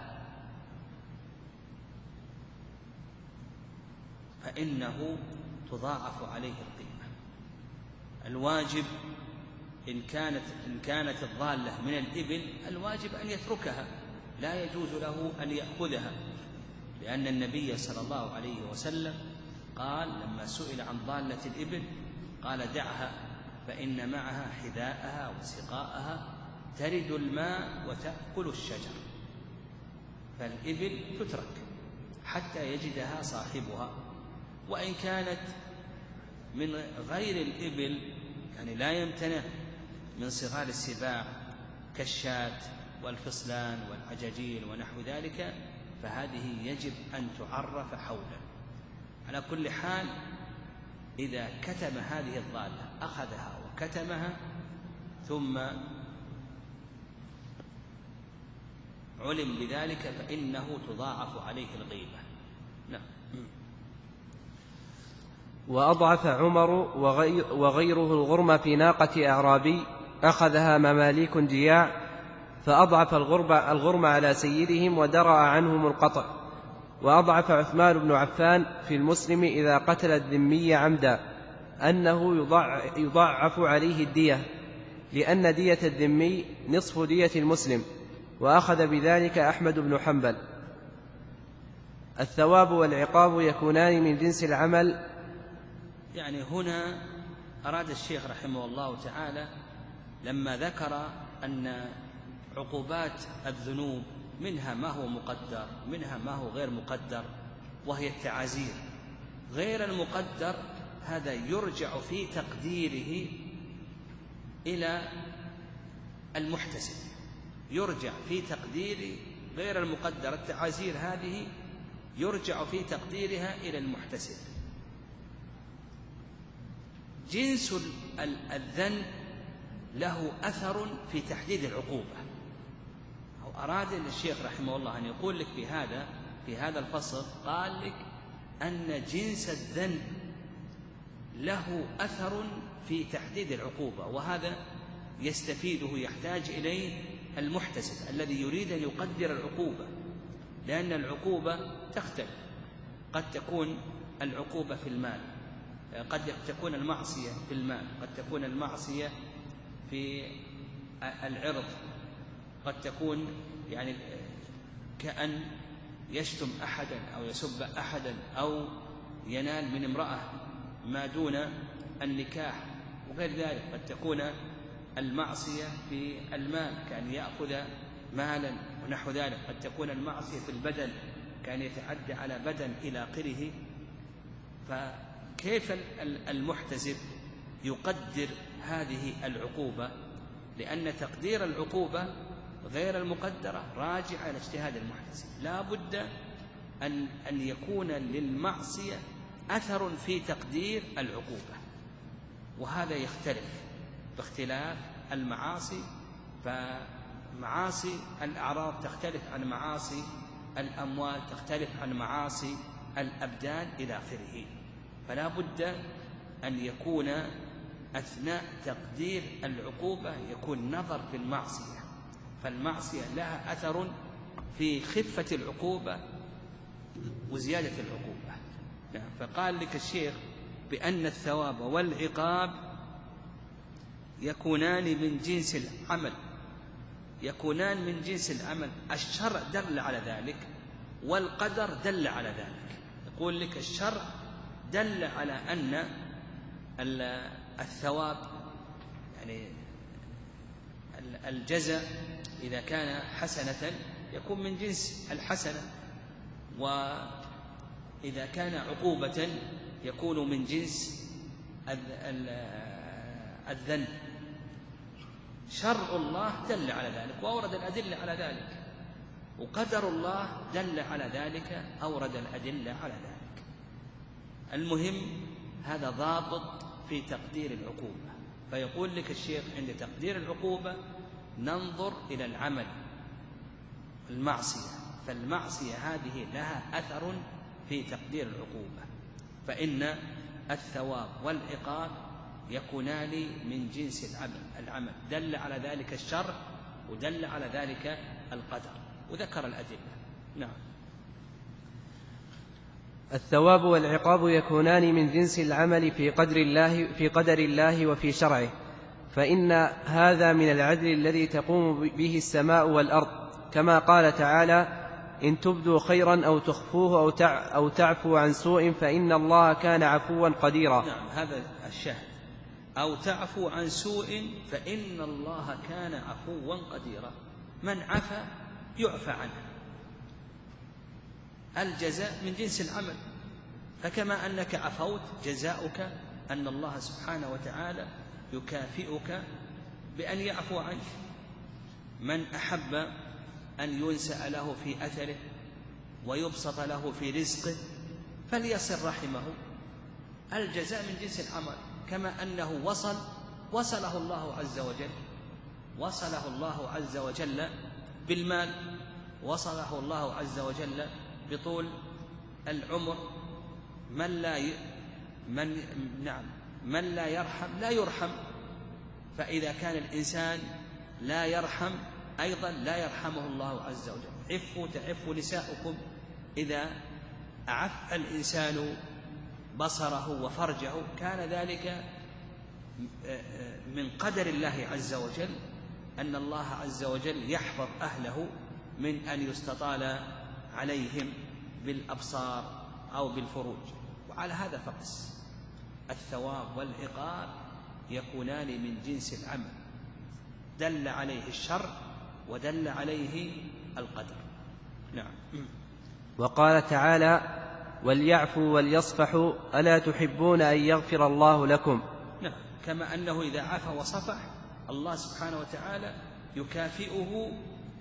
فإنه تضاعف عليه القيمة. الواجب إن كانت الضالة من الإبل الواجب أن يتركها، لا يجوز له أن يأخذها، لأن النبي صلى الله عليه وسلم قال لما سئل عن ضالة الإبل قال دعها فإن معها حذاءها وسقاءها ترد الماء وتأكل الشجر. فالإبل تترك حتى يجدها صاحبها، وإن كانت من غير الإبل يعني لا يمتنع من صغار السباع كالشاة والفصلان والعجاجيل ونحو ذلك فهذه يجب أن تعرف حولا. على كل حال إذا كتم هذه الضالة أخذها وكتمها ثم علم بذلك فإنه تضاعف عليه القيمة. نعم. وأضعف عمر وغيره الغرم في ناقة أعرابي أخذها مماليك جياع، فأضعف الغرم على سيدهم ودرأ عنهم القطع. وأضعف عثمان بن عفان في المسلم إذا قتل الذمي عمدا أنه يضعف عليه الدية، لأن دية الذمي نصف دية المسلم، وأخذ بذلك أحمد بن حنبل. الثواب والعقاب يكونان من جنس العمل. يعني هنا أراد الشيخ رحمه الله تعالى لما ذكر أن عقوبات الذنوب منها ما هو مقدر منها ما هو غير مقدر، وهي التعازير. غير المقدر هذا يرجع في تقديره إلى المحتسب، يرجع في تقدير غير المقدر. التعازير هذه يرجع في تقديرها إلى المحتسب. جنس الذنب له أثر في تحديد العقوبة. أراد الشيخ رحمه الله أن يقول لك في هذا الفصل قال لك أن جنس الذنب له أثر في تحديد العقوبة، وهذا يستفيده يحتاج إليه المحتسب الذي يريد أن يقدر العقوبة، لأن العقوبة تختلف. قد تكون العقوبة في المال، قد تكون المعصية في المال، قد تكون المعصية في العرض، قد تكون يعني كأن يشتم أحدا أو يسب أحدا أو ينال من امرأة ما دون النكاح وغير ذلك. قد تكون المعصية في المال كأن يأخذ مالا ونحو ذلك. قد تكون المعصية في البدن كأن يتعدى على بدن إلى آخره. فكيف المحتسب يقدر هذه العقوبة؟ لأن تقدير العقوبة غير المقدرة راجع إلى اجتهاد المحتسب. لا بد أن يكون للمعصية أثر في تقدير العقوبة، وهذا يختلف باختلاف المعاصي. فمعاصي الأعراض تختلف عن معاصي الأموال، تختلف عن معاصي الأبدان إلى آخره. فلا بد أن يكون أثناء تقدير العقوبة يكون نظر في المعصية، فالمعصية لها أثر في خفة العقوبة وزيادة العقوبة. فقال لك الشيخ بأن الثواب والعقاب يكونان من جنس العمل، يكونان من جنس العمل. الشرع دل على ذلك والقدر دل على ذلك. يقول لك الشرع دل على أن الثواب يعني الجزاء إذا كان حسنة يكون من جنس الحسنة، وإذا كان عقوبة يكون من جنس الذنب. شرع الله دل على ذلك وأورد الأدلة على ذلك. وقدر الله دل على ذلك، أورد الأدلة على ذلك. المهم هذا ضابط في تقدير العقوبة. فيقول لك الشيخ عند تقدير العقوبة ننظر إلى العمل، المعصية، فالمعصية هذه لها أثر في تقدير العقوبة، فإن الثواب والعقاب يكونان من جنس العمل. دل على ذلك الشرع ودل على ذلك القدر، وذكر الأدلة. نعم. الثواب والعقاب يكونان من جنس العمل في قدر الله وفي شرعه، فإن هذا من العدل الذي تقوم به السماء والأرض، كما قال تعالى: إن تبدوا خيرا أو تخفوه أو تعفوا عن سوء فإن الله كان عفوا قديرا. نعم، هذا الشاهد، أو تعفوا عن سوء فإن الله كان عفوا قديرا. من عفا يعفى عنه، الجزاء من جنس العمل، فكما أنك عفوت جزاؤك أن الله سبحانه وتعالى يكافئك بأن يعفو عنك. من أحب أن ينسأ له في أثره ويبسط له في رزقه فليصل رحمه، الجزاء من جنس العمل. كما أنه وصله الله عز وجل، وصله الله عز وجل بالمال، وصله الله عز وجل بطول العمر. من لا يرحم لا يرحم، فإذا كان الإنسان لا يرحم أيضا لا يرحمه الله عز وجل. عفوا تعفوا نساؤكم، إذا أعف الإنسان بصره وفرجه كان ذلك من قدر الله عز وجل، أن الله عز وجل يحفظ أهله من أن يستطال عليهم بالأبصار أو بالفروج. وعلى هذا فقس الثواب والعقاب يكونان من جنس العمل، دل عليه الشرع ودل عليه القدر. نعم. وقال تعالى: وليعفوا وليصفحوا ألا تحبون أن يغفر الله لكم. نعم، كما أنه إذا عفا وصفح الله سبحانه وتعالى يكافئه،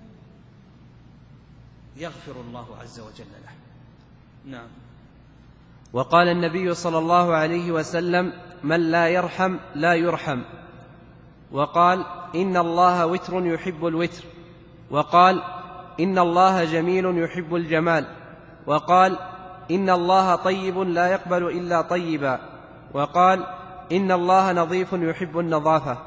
يغفر الله عز وجل له. نعم. وقال النبي صلى الله عليه وسلم: من لا يرحم لا يرحم. وقال: إن الله وتر يحب الوتر. وقال: إن الله جميل يحب الجمال. وقال: إن الله طيب لا يقبل إلا طيبا. وقال: إن الله نظيف يحب النظافة.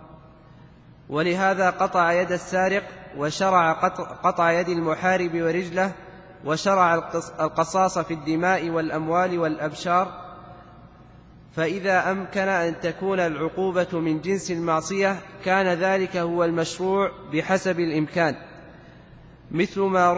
ولهذا قطع يد السارق، وشرع قطع يد المحارب ورجله، وشرع القصاص في الدماء والأموال والأبشار. فإذا أمكن أن تكون العقوبة من جنس المعصية كان ذلك هو المشروع بحسب الإمكان، مثل ما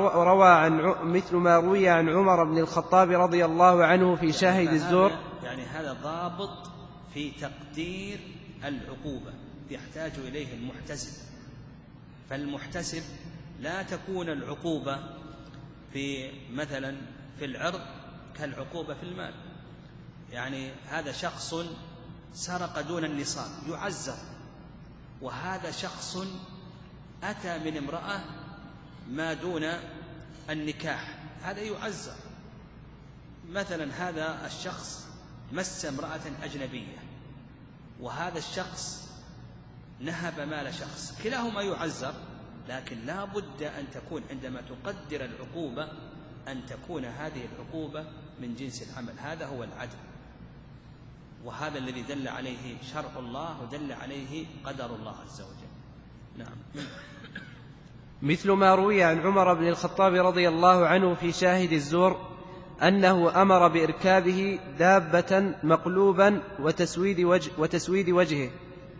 روي عن عمر بن الخطاب رضي الله عنه في شاهد الزور. يعني هذا ضابط في تقدير العقوبة يحتاج إليه المحتسب. فالمحتسب لا تكون العقوبة في مثلا في العرض كالعقوبة في المال. يعني هذا شخص سرق دون النصاب يعزر، وهذا شخص أتى من امرأة ما دون النكاح، هذا يعزر. مثلا هذا الشخص مس امرأة أجنبية، وهذا الشخص نهب مال شخص، كلاهما يعزر، لكن لا بد أن تكون عندما تقدر العقوبة أن تكون هذه العقوبة من جنس العمل. هذا هو العدل، وهذا الذي دل عليه شرع الله ودل عليه قدر الله عز وجل. نعم. مثل ما روي عن عمر بن الخطاب رضي الله عنه في شاهد الزور أنه أمر بإركابه دابة مقلوبا وتسويد وجهه،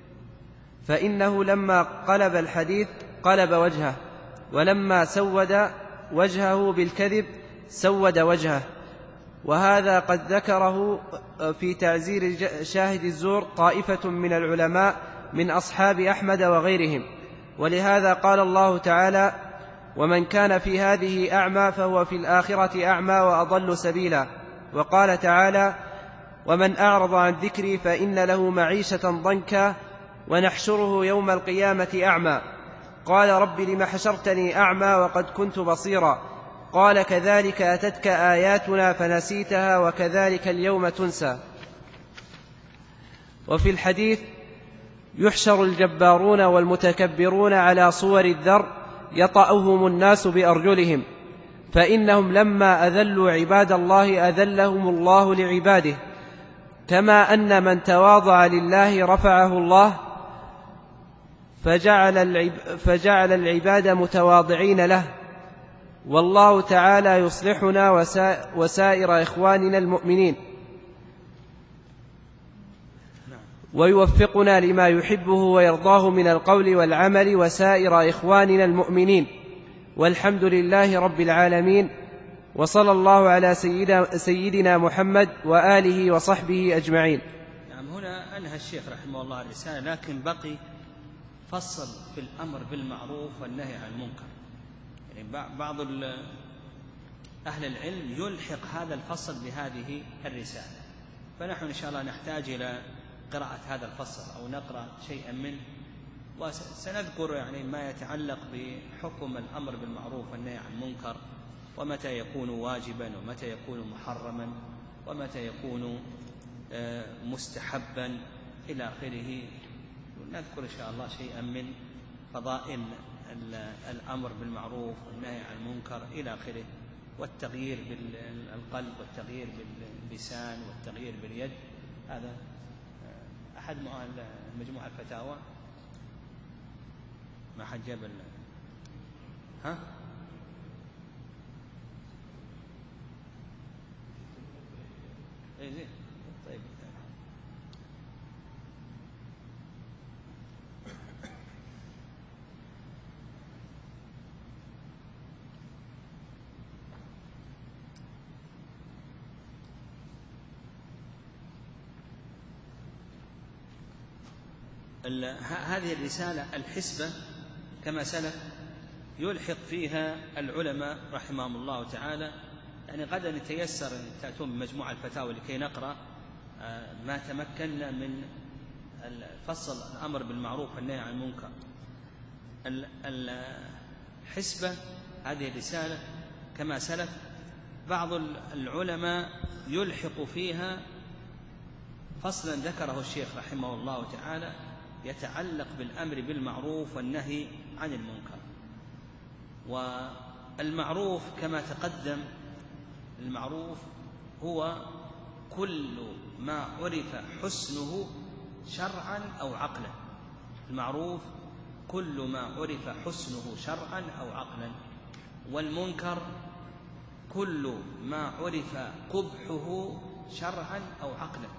فإنه لما قلب الحديث قلب وجهه، ولما سود وجهه بالكذب سود وجهه. وهذا قد ذكره في تعزير شاهد الزور طائفة من العلماء من أصحاب أحمد وغيرهم. ولهذا قال الله تعالى: ومن كان في هذه أعمى فهو في الآخرة أعمى وأضل سبيلا. وقال تعالى: ومن أعرض عن ذكري فإن له معيشة ضنكا ونحشره يوم القيامة أعمى. قال رب لم حشرتني أعمى وقد كنت بصيرا قال كذلك أتتك آياتنا فنسيتها وكذلك اليوم تنسى. وفي الحديث يحشر الجبارون والمتكبرون على صور الذر يطأهم الناس بأرجلهم، فإنهم لما أذلوا عباد الله أذلهم الله لعباده، كما أن من تواضع لله رفعه الله، فجعل العباد متواضعين له. والله تعالى يصلحنا وسائر إخواننا المؤمنين ويوفقنا لما يحبه ويرضاه من القول والعمل وسائر إخواننا المؤمنين، والحمد لله رب العالمين، وصلى الله على سيدنا محمد وآله وصحبه أجمعين. نعم، هنا أنهى الشيخ رحمه الله الرسالة، لكن بقي فصل في الأمر بالمعروف والنهي عن المنكر. يعني بعض أهل العلم يلحق هذا الفصل بهذه الرسالة، فنحن إن شاء الله نحتاج إلى قراءة هذا الفصل أو نقرأ شيئا منه، وسنذكر يعني ما يتعلق بحكم الأمر بالمعروف والنهي عن المنكر، ومتى يكون واجبا ومتى يكون محرما ومتى يكون مستحبا إلى آخره. نذكر إن شاء الله شيئا من فضائل الأمر بالمعروف والنهي عن المنكر إلى آخره، والتغيير بالقلب والتغيير باللسان والتغيير باليد. هذا أحد مجموعة الفتاوى، ما حد جاب ها؟ إيه زين، طيب. هذه الرسالة الحسبة كما سلف يلحق فيها العلماء رحمهم الله تعالى. يعني غدا نتيسر أن تأتون بمجموعة الفتاوى لكي نقرأ ما تمكنا من فصل الأمر بالمعروف والنهي عن المنكر. الحسبة هذه الرسالة كما سلف بعض العلماء يلحق فيها فصلا ذكره الشيخ رحمه الله تعالى يتعلق بالأمر بالمعروف والنهي عن المنكر. والمعروف كما تقدم، المعروف هو كل ما عرف حسنه شرعا أو عقلا. المعروف كل ما عرف حسنه شرعا أو عقلا، والمنكر كل ما عرف قبحه شرعا أو عقلا.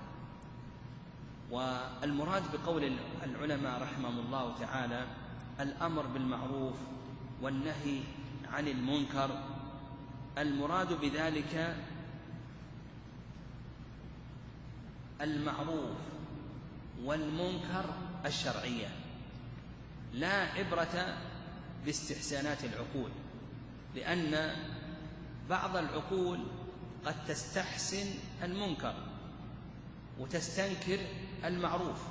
والمراد بقول العلماء رحمهم الله تعالى الأمر بالمعروف والنهي عن المنكر، المراد بذلك المعروف والمنكر الشرعية، لا عبرة باستحسانات العقول، لأن بعض العقول قد تستحسن المنكر وتستنكر المعروف.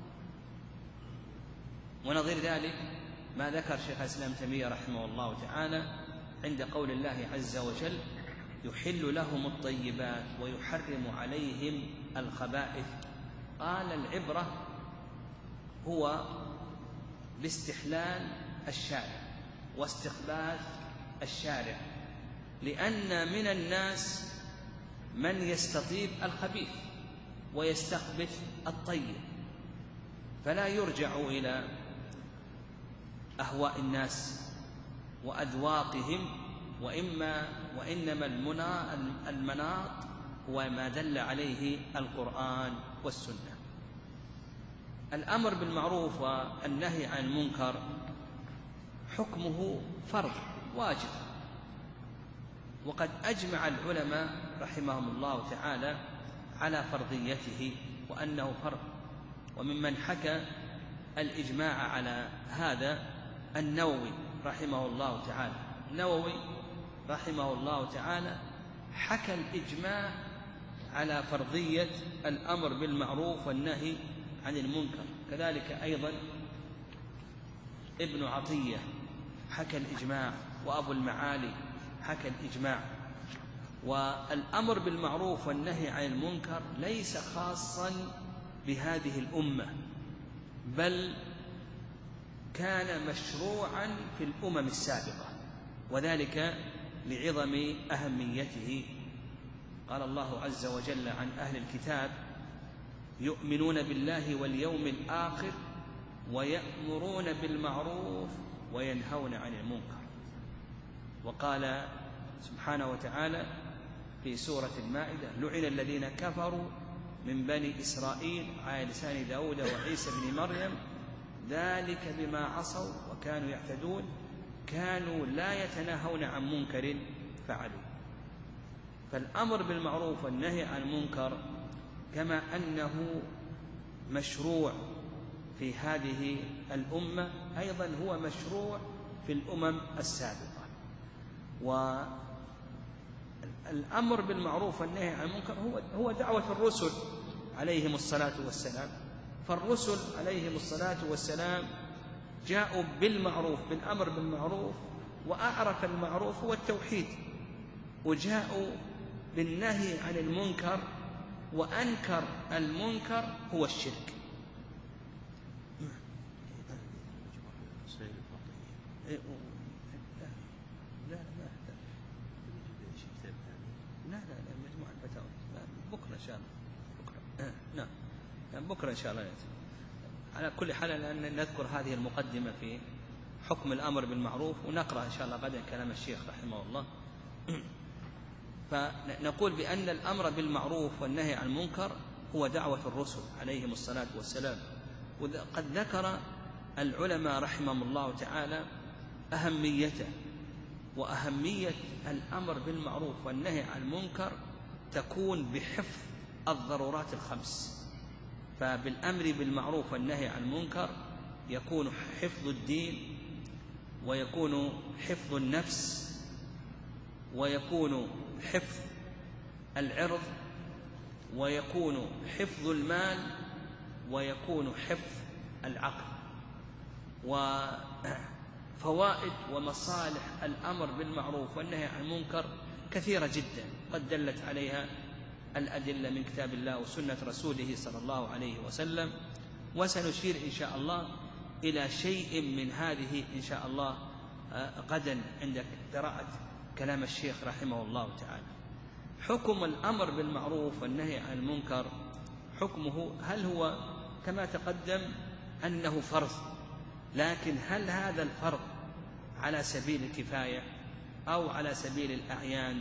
ونظير ذلك ما ذكر شيخ الإسلام ابن تيمية رحمه الله تعالى عند قول الله عز وجل يحل لهم الطيبات ويحرم عليهم الخبائث. قال العبرة هو باستحلال الشارع واستخباث الشارع، لأن من الناس من يستطيب الخبيث ويستخبث الطيب، فلا يرجع إلى أهواء الناس وأذواقهم، وإنما المناط هو ما دل عليه القرآن والسنة. الأمر بالمعروف والنهي عن المنكر حكمه فرض واجب، وقد أجمع العلماء رحمهم الله تعالى على فرضيته وأنه فرض. وممن حكى الإجماع على هذا النووي رحمه الله تعالى. النووي رحمه الله تعالى حكى الإجماع على فرضية الأمر بالمعروف والنهي عن المنكر. كذلك أيضا ابن عطية حكى الإجماع، وأبو المعالي حكى الإجماع. والأمر بالمعروف والنهي عن المنكر ليس خاصا بهذه الأمة، بل كان مشروعا في الأمم السابقة، وذلك لعظم أهميته. قال الله عز وجل عن أهل الكتاب: يؤمنون بالله واليوم الآخر ويأمرون بالمعروف وينهون عن المنكر. وقال سبحانه وتعالى في سورة المائدة: لعن الذين كفروا من بني إسرائيل على لسان داود وعيسى بن مريم ذلك بما عصوا وكانوا يعتدون كانوا لا يتناهون عن منكر فعلوا. فالأمر بالمعروف والنهي عن المنكر كما أنه مشروع في هذه الأمة أيضا هو مشروع في الأمم السابقة. والأمر بالمعروف والنهي عن المنكر هو دعوة الرسل عليهم الصلاة والسلام. فالرسل عليهم الصلاة والسلام جاءوا بالمعروف، بالأمر بالمعروف، وأعرف المعروف هو التوحيد، وجاءوا بالنهي عن المنكر وأنكر المنكر هو الشرك. لا مجموعة الفتاوى بكرة إن شاء الله. نعم بكرة إن شاء الله. على كل حال لأن نذكر هذه المقدمة في حكم الأمر بالمعروف، ونقرأ إن شاء الله غدا كلام الشيخ رحمه الله. فنقول بأن الأمر بالمعروف والنهي عن المنكر هو دعوة الرسل عليهم الصلاة والسلام. وقد ذكر العلماء رحمهم الله تعالى أهميته، وأهمية الأمر بالمعروف والنهي عن المنكر تكون بحفظ الضرورات الخمس. فبالأمر بالمعروف والنهي عن المنكر يكون حفظ الدين، ويكون حفظ النفس، ويكون حفظ العرض، ويكون حفظ المال، ويكون حفظ العقل. وفوائد ومصالح الأمر بالمعروف والنهي عن المنكر كثيرة جدا قد دلت عليها الأدلة من كتاب الله وسنة رسوله صلى الله عليه وسلم. وسنشير إن شاء الله إلى شيء من هذه إن شاء الله غدا عند قراءة كلام الشيخ رحمه الله تعالى. حكم الأمر بالمعروف والنهي عن المنكر، حكمه هل هو كما تقدم أنه فرض، لكن هل هذا الفرض على سبيل الكفاية أو على سبيل الأعيان؟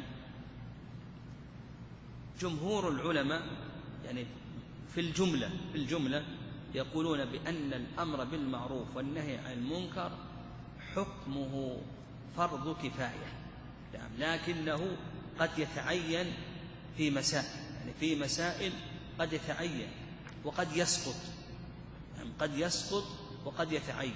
جمهور العلماء يعني في الجملة يقولون بأن الأمر بالمعروف والنهي عن المنكر حكمه فرض كفاية، لكنه قد يتعين في مسائل، يعني في مسائل قد يتعين وقد يسقط، يعني قد يسقط وقد يتعين.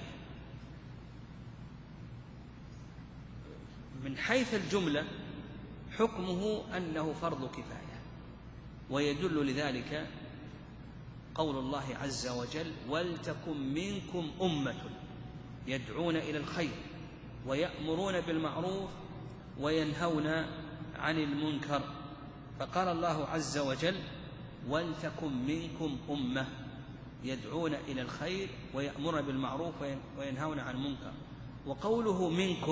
من حيث الجملة حكمه أنه فرض كفاية، ويدل لذلك قول الله عز وجل: ولتكن منكم أمة يدعون إلى الخير ويأمرون بالمعروف وينهون عن المنكر. فقال الله عز وجل: ولتكن منكم أمة يدعون إلى الخير ويأمرون بالمعروف وينهون عن المنكر. وقوله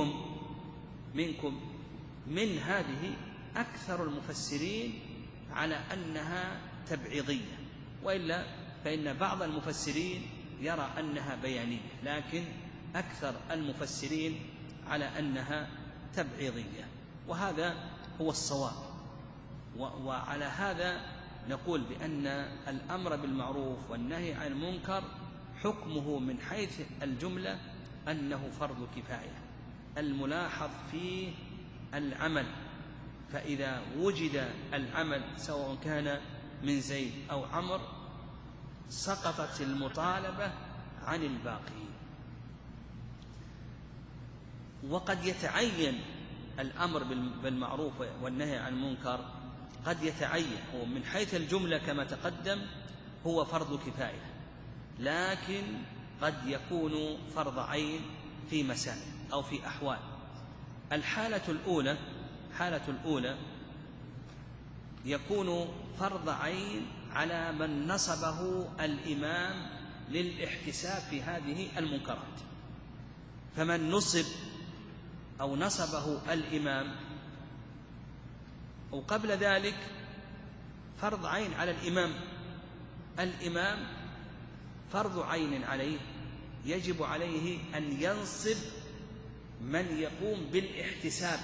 منكم من هذه أكثر المفسرين على أنها تبعيضية، وإلا فإن بعض المفسرين يرى أنها بيانية، لكن أكثر المفسرين على أنها تبعيضية، وهذا هو الصواب. وعلى هذا نقول بأن الأمر بالمعروف والنهي عن المنكر حكمه من حيث الجملة أنه فرض كفاية. الملاحظ فيه العمل، فإذا وجد العمل سواء كان من زيد أو عمرو سقطت المطالبة عن الباقين. وقد يتعين الأمر بالمعروف والنهي عن المنكر، قد يتعين، ومن حيث الجملة كما تقدم هو فرض كفاية، لكن قد يكون فرض عين في مسائل أو في أحوال. الحالة الأولى يكون فرض عين على من نصبه الإمام للاحتساب في هذه المنكرات. فمن نصبه الإمام أو قبل ذلك فرض عين على الإمام فرض عين عليه، يجب عليه أن ينصب من يقوم بالاحتساب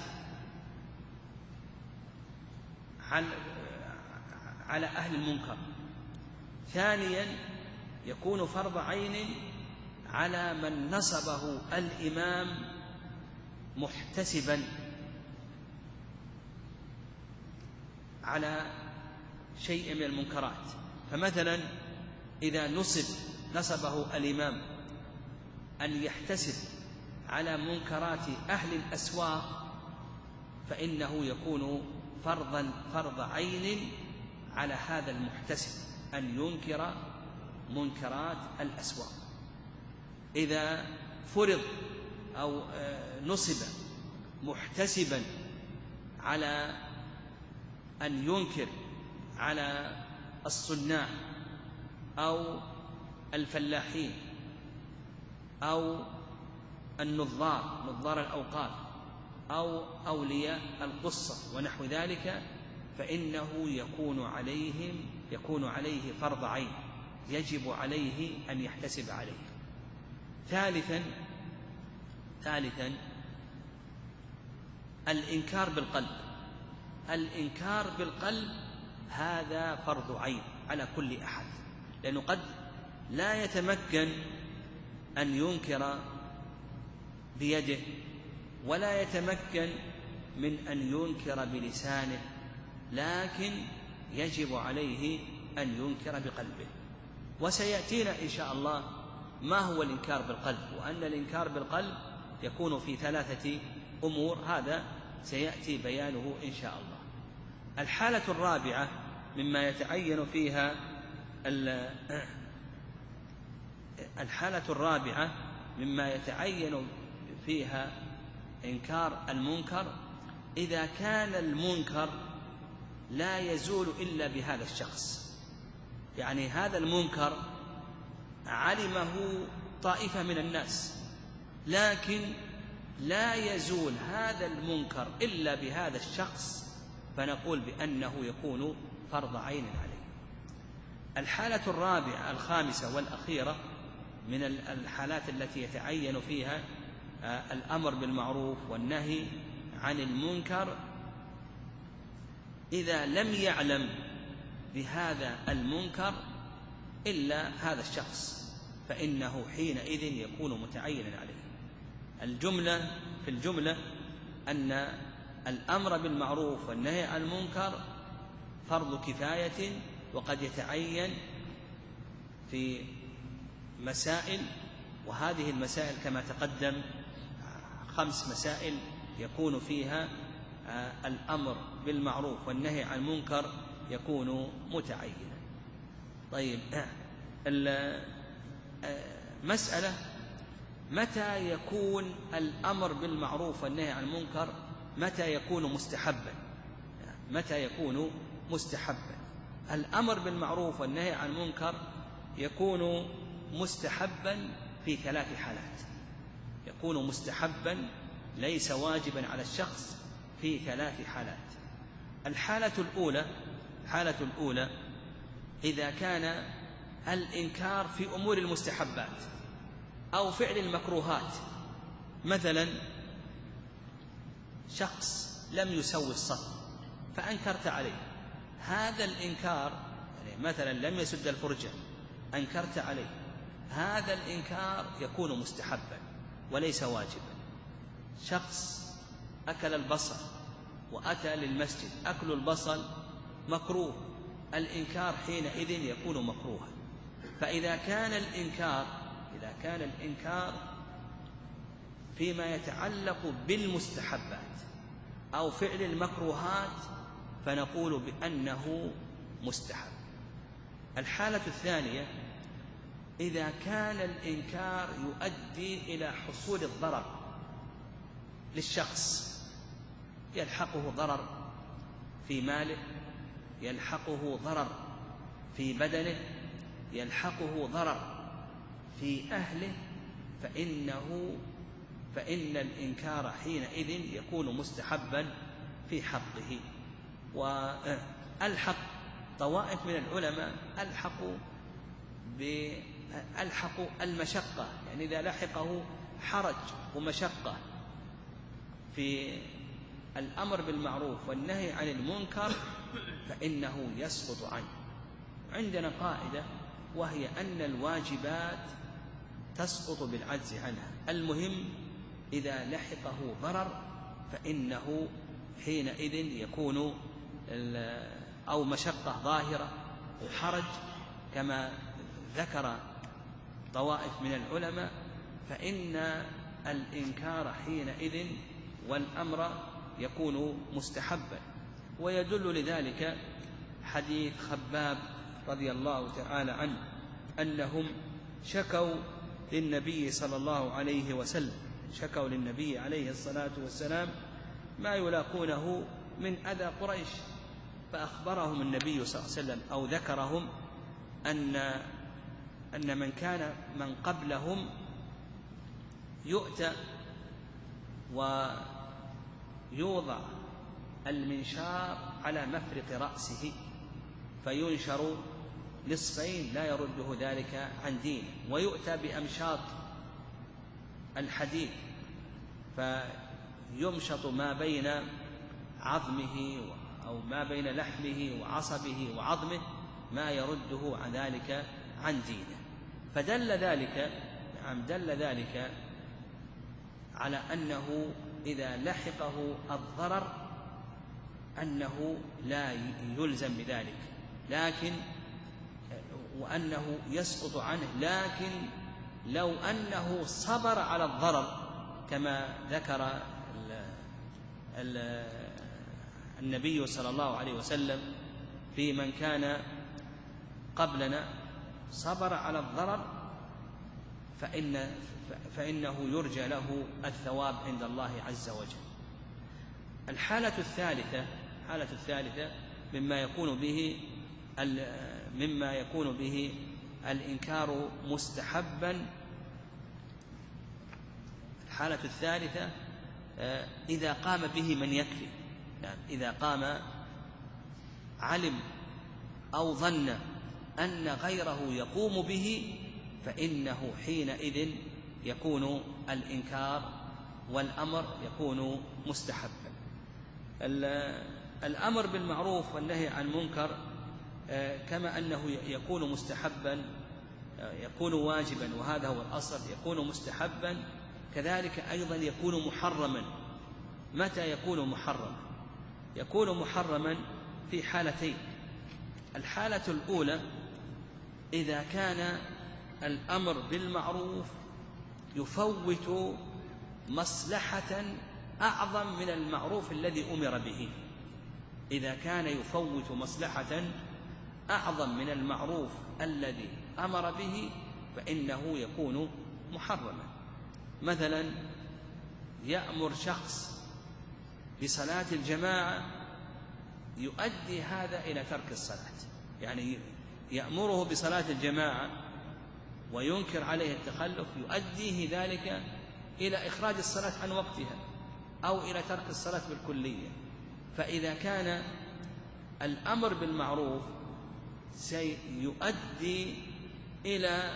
على أهل المنكر. ثانيا يكون فرض عين على من نصبه الإمام محتسبا على شيء من المنكرات. فمثلا إذا نصبه الإمام أن يحتسب على منكرات أهل الأسواق فإنه يكون فرض عين على هذا المحتسب أن ينكر منكرات الأسواق. إذا فرض أو نصب محتسبا على أن ينكر على الصناع أو الفلاحين أو نظار الأوقاف أو أولياء القصة ونحو ذلك، فإنه يكون عليه فرض عين، يجب عليه أن يحتسب عليه. ثالثا الإنكار بالقلب هذا فرض عين على كل أحد، لأنه قد لا يتمكن أن ينكر بيده ولا يتمكن من أن ينكر بلسانه، لكن يجب عليه أن ينكر بقلبه. وسيأتينا إن شاء الله ما هو الإنكار بالقلب، وأن الإنكار بالقلب يكون في 3 أمور، هذا سيأتي بيانه إن شاء الله. الحالة الرابعة مما يتعين فيها إنكار المنكر إذا كان المنكر لا يزول إلا بهذا الشخص. يعني هذا المنكر علمه طائفة من الناس، لكن لا يزول هذا المنكر إلا بهذا الشخص، فنقول بأنه يكون فرض عين عليه. الحالة الخامسة والأخيرة من الحالات التي يتعين فيها الأمر بالمعروف والنهي عن المنكر إذا لم يعلم بهذا المنكر إلا هذا الشخص، فإنه حينئذ يكون متعينا عليه. في الجملة أن الأمر بالمعروف والنهي عن المنكر فرض كفاية، وقد يتعين في مسائل، وهذه المسائل كما تقدم 5 مسائل يكون فيها الأمر بالمعروف والنهي عن المنكر يكون متعينا. طيب، مسألة: متى يكون الأمر بالمعروف والنهي عن المنكر متى يكون مستحبا؟ الأمر بالمعروف والنهي عن المنكر يكون مستحبا في 3 حالات. يكون مستحبا ليس واجبا على الشخص في 3 حالات. الحالة الأولى إذا كان الإنكار في أمور المستحبات أو فعل المكروهات. مثلا شخص لم يسوي الصف فأنكرت عليه، هذا الإنكار، يعني مثلا لم يسد الفرجة أنكرت عليه، هذا الإنكار يكون مستحبا وليس واجبا. شخص أكل البصل وأتى للمسجد، أكل البصل مكروه، الإنكار حينئذ يكون مكروها. فإذا كان الإنكار فيما يتعلق بالمستحبات أو فعل المكروهات فنقول بأنه مستحب. الحالة الثانية إذا كان الإنكار يؤدي إلى حصول الضرر للشخص، يلحقه ضرر في ماله، يلحقه ضرر في بدنه، يلحقه ضرر في أهله، فإن الإنكار حينئذ يكون مستحبا في حقه. وألحق طوائف من العلماء ألحقوا المشقة، يعني إذا لحقه حرج ومشقة في الأمر بالمعروف والنهي عن المنكر فإنه يسقط عنه. عندنا قاعدة وهي أن الواجبات تسقط بالعجز عنها، المهم إذا لحقه ضرر فإنه حينئذ يكون أو مشقة ظاهرة وحرج كما ذكر طوائف من العلماء، فإن الإنكار حينئذ والأمر يكون مستحبا. ويدل لذلك حديث خباب رضي الله تعالى عنه أنهم شكوا للنبي صلى الله عليه وسلم، شكوا للنبي عليه الصلاة والسلام ما يلاقونه من أذى قريش، فأخبرهم النبي صلى الله عليه وسلم أو ذكرهم أن من قبلهم يؤتى ويوضع المنشار على مفرق رأسه فينشر نصفين لا يرده ذلك عن دينه، ويؤتى بأمشاط الحديد فيمشط ما بين عظمه أو ما بين لحمه وعصبه وعظمه ما يرده عن ذلك عن دينه. فدل ذلك على أنه إذا لحقه الضرر أنه لا يلزم بذلك، وأنه يسقط عنه، لكن لو أنه صبر على الضرر كما ذكر النبي صلى الله عليه وسلم في من كان قبلنا، صبر على الضرر فإنه يرجى له الثواب عند الله عز وجل. الحالة الثالثة مما يكون به الإنكار مستحبا، الحالة الثالثة إذا قام به من يكفي، يعني إذا قام علم أو ظن أن غيره يقوم به فإنه حينئذ يكون الإنكار والأمر يكون مستحبا. الأمر بالمعروف والنهي عن المنكر كما أنه يكون مستحبا يكون واجبا، وهذا هو الأصل، يكون مستحبا، كذلك أيضا يكون محرما. متى يكون محرما؟ يكون محرما في حالتين. الحالة الأولى إذا كان الأمر بالمعروف يفوت مصلحة أعظم من المعروف الذي أمر به، إذا كان يفوت مصلحة أعظم من المعروف الذي أمر به فإنه يكون محرما. مثلا يأمر شخص بصلاة الجماعة يؤدي هذا إلى ترك الصلاة، يعني يأمره بصلاة الجماعة وينكر عليه التخلف، يؤديه ذلك إلى إخراج الصلاة عن وقتها أو إلى ترك الصلاة بالكلية. فإذا كان الأمر بالمعروف سيؤدي إلى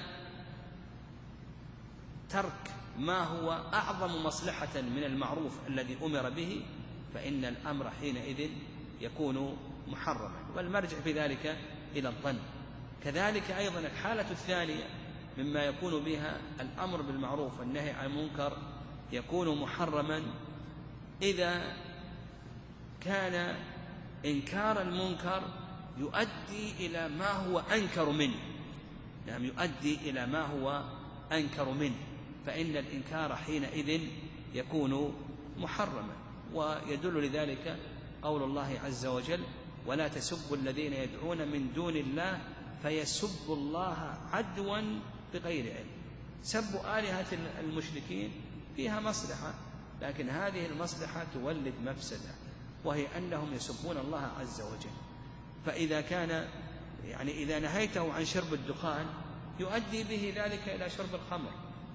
ترك ما هو أعظم مصلحة من المعروف الذي أمر به فإن الأمر حينئذ يكون محرما، والمرجع في ذلك إلى الظن. كذلك أيضا الحالة الثانية مما يكون بها الأمر بالمعروف والنهي عن المنكر يكون محرما إذا كان إنكار المنكر يؤدي إلى ما هو أنكر منه، يعني يؤدي إلى ما هو أنكر منه فإن الإنكار حينئذ يكون محرما. ويدل لذلك قول الله عز وجل: ولا تسبوا الذين يدعون من دون الله فيسبوا الله عدوا بغير علم. سب آلهة المشركين فيها مصلحة، لكن هذه المصلحة تولد مفسدة، وهي أنهم يسبون الله عز وجل. فإذا كان إذا نهيته عن شرب الدخان يؤدي به ذلك إلى شرب الخمر،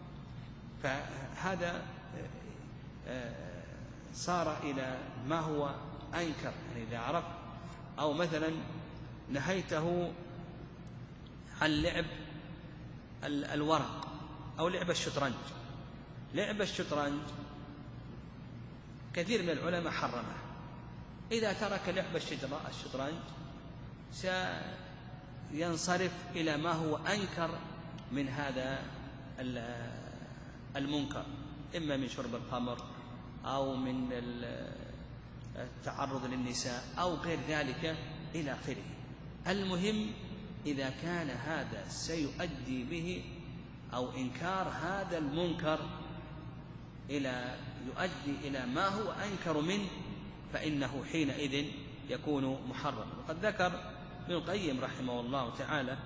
فهذا صار إلى ما هو أنكر. إذا عرف، أو مثلا نهيته عن لعب الورق أو لعب الشطرنج. لعب الشطرنج كثير من العلماء حرمه. إذا ترك لعب الشطرنج سينصرف إلى ما هو أنكر من هذا المنكر، إما من شرب الخمر أو من التعرض للنساء أو غير ذلك إلى آخره. المهم إذا كان هذا سيؤدي به أو إنكار هذا المنكر يؤدي إلى ما هو أنكر منه، فإنه حينئذ يكون محرم. وقد ذكر ابن القيم رحمه الله تعالى،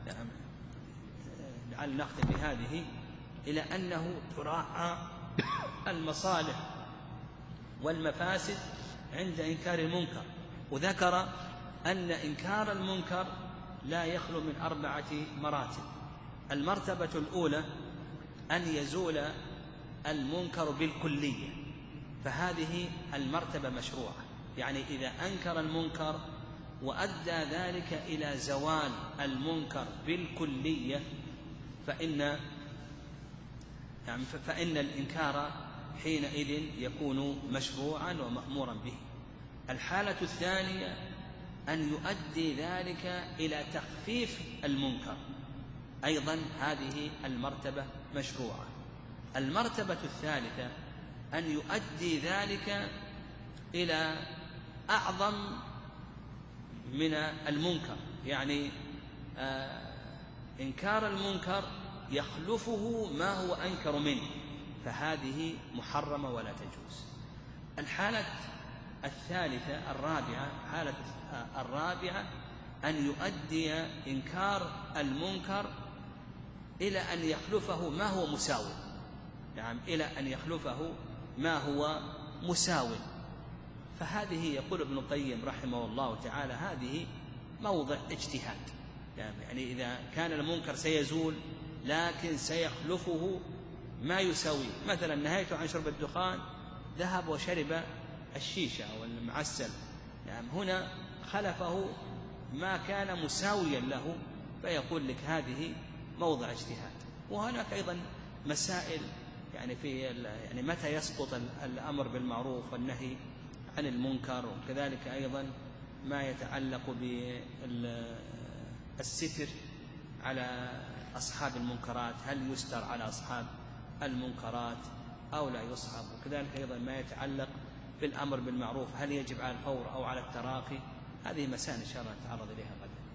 لعل نختم بهذه، إلى أنه تراعى المصالح والمفاسد عند إنكار المنكر. وذكر أن إنكار المنكر لا يخلو من 4 مراتب. المرتبة الأولى أن يزول المنكر بالكلية، فهذه المرتبة مشروعة. يعني إذا أنكر المنكر وأدى ذلك إلى زوال المنكر بالكلية فإن الإنكار حينئذ يكون مشروعا ومأمورا به. الحالة الثانية أن يؤدي ذلك إلى تخفيف المنكر، أيضا هذه المرتبة مشروعة. المرتبة الثالثة أن يؤدي ذلك إلى أعظم من المنكر، يعني إنكار المنكر يخلفه ما هو أنكر منه، فهذه محرمة ولا تجوز. الحالة الثالثة الرابعة أن يؤدي إنكار المنكر إلى أن يخلفه ما هو مساو، إلى أن يخلفه ما هو مساو. فهذه يقول ابن القيم رحمه الله تعالى هذه موضع اجتهاد، يعني إذا كان المنكر سيزول لكن سيخلفه ما يساويه. مثلا نهيته عن شرب الدخان، ذهب وشرب الشيشة أو المعسل، هنا خلفه ما كان مساويا له، فيقول لك هذه موضع اجتهاد. وهناك أيضا مسائل يعني متى يسقط الأمر بالمعروف والنهي عن المنكر، وكذلك أيضا ما يتعلق بالستر على أصحاب المنكرات، هل يستر على أصحاب المنكرات أو لا يصحب، وكذلك أيضا ما يتعلق بالأمر بالمعروف، هل يجب على الفور أو على التراخي. هذه مسائل إن شاء الله نتعرض إليها غدا.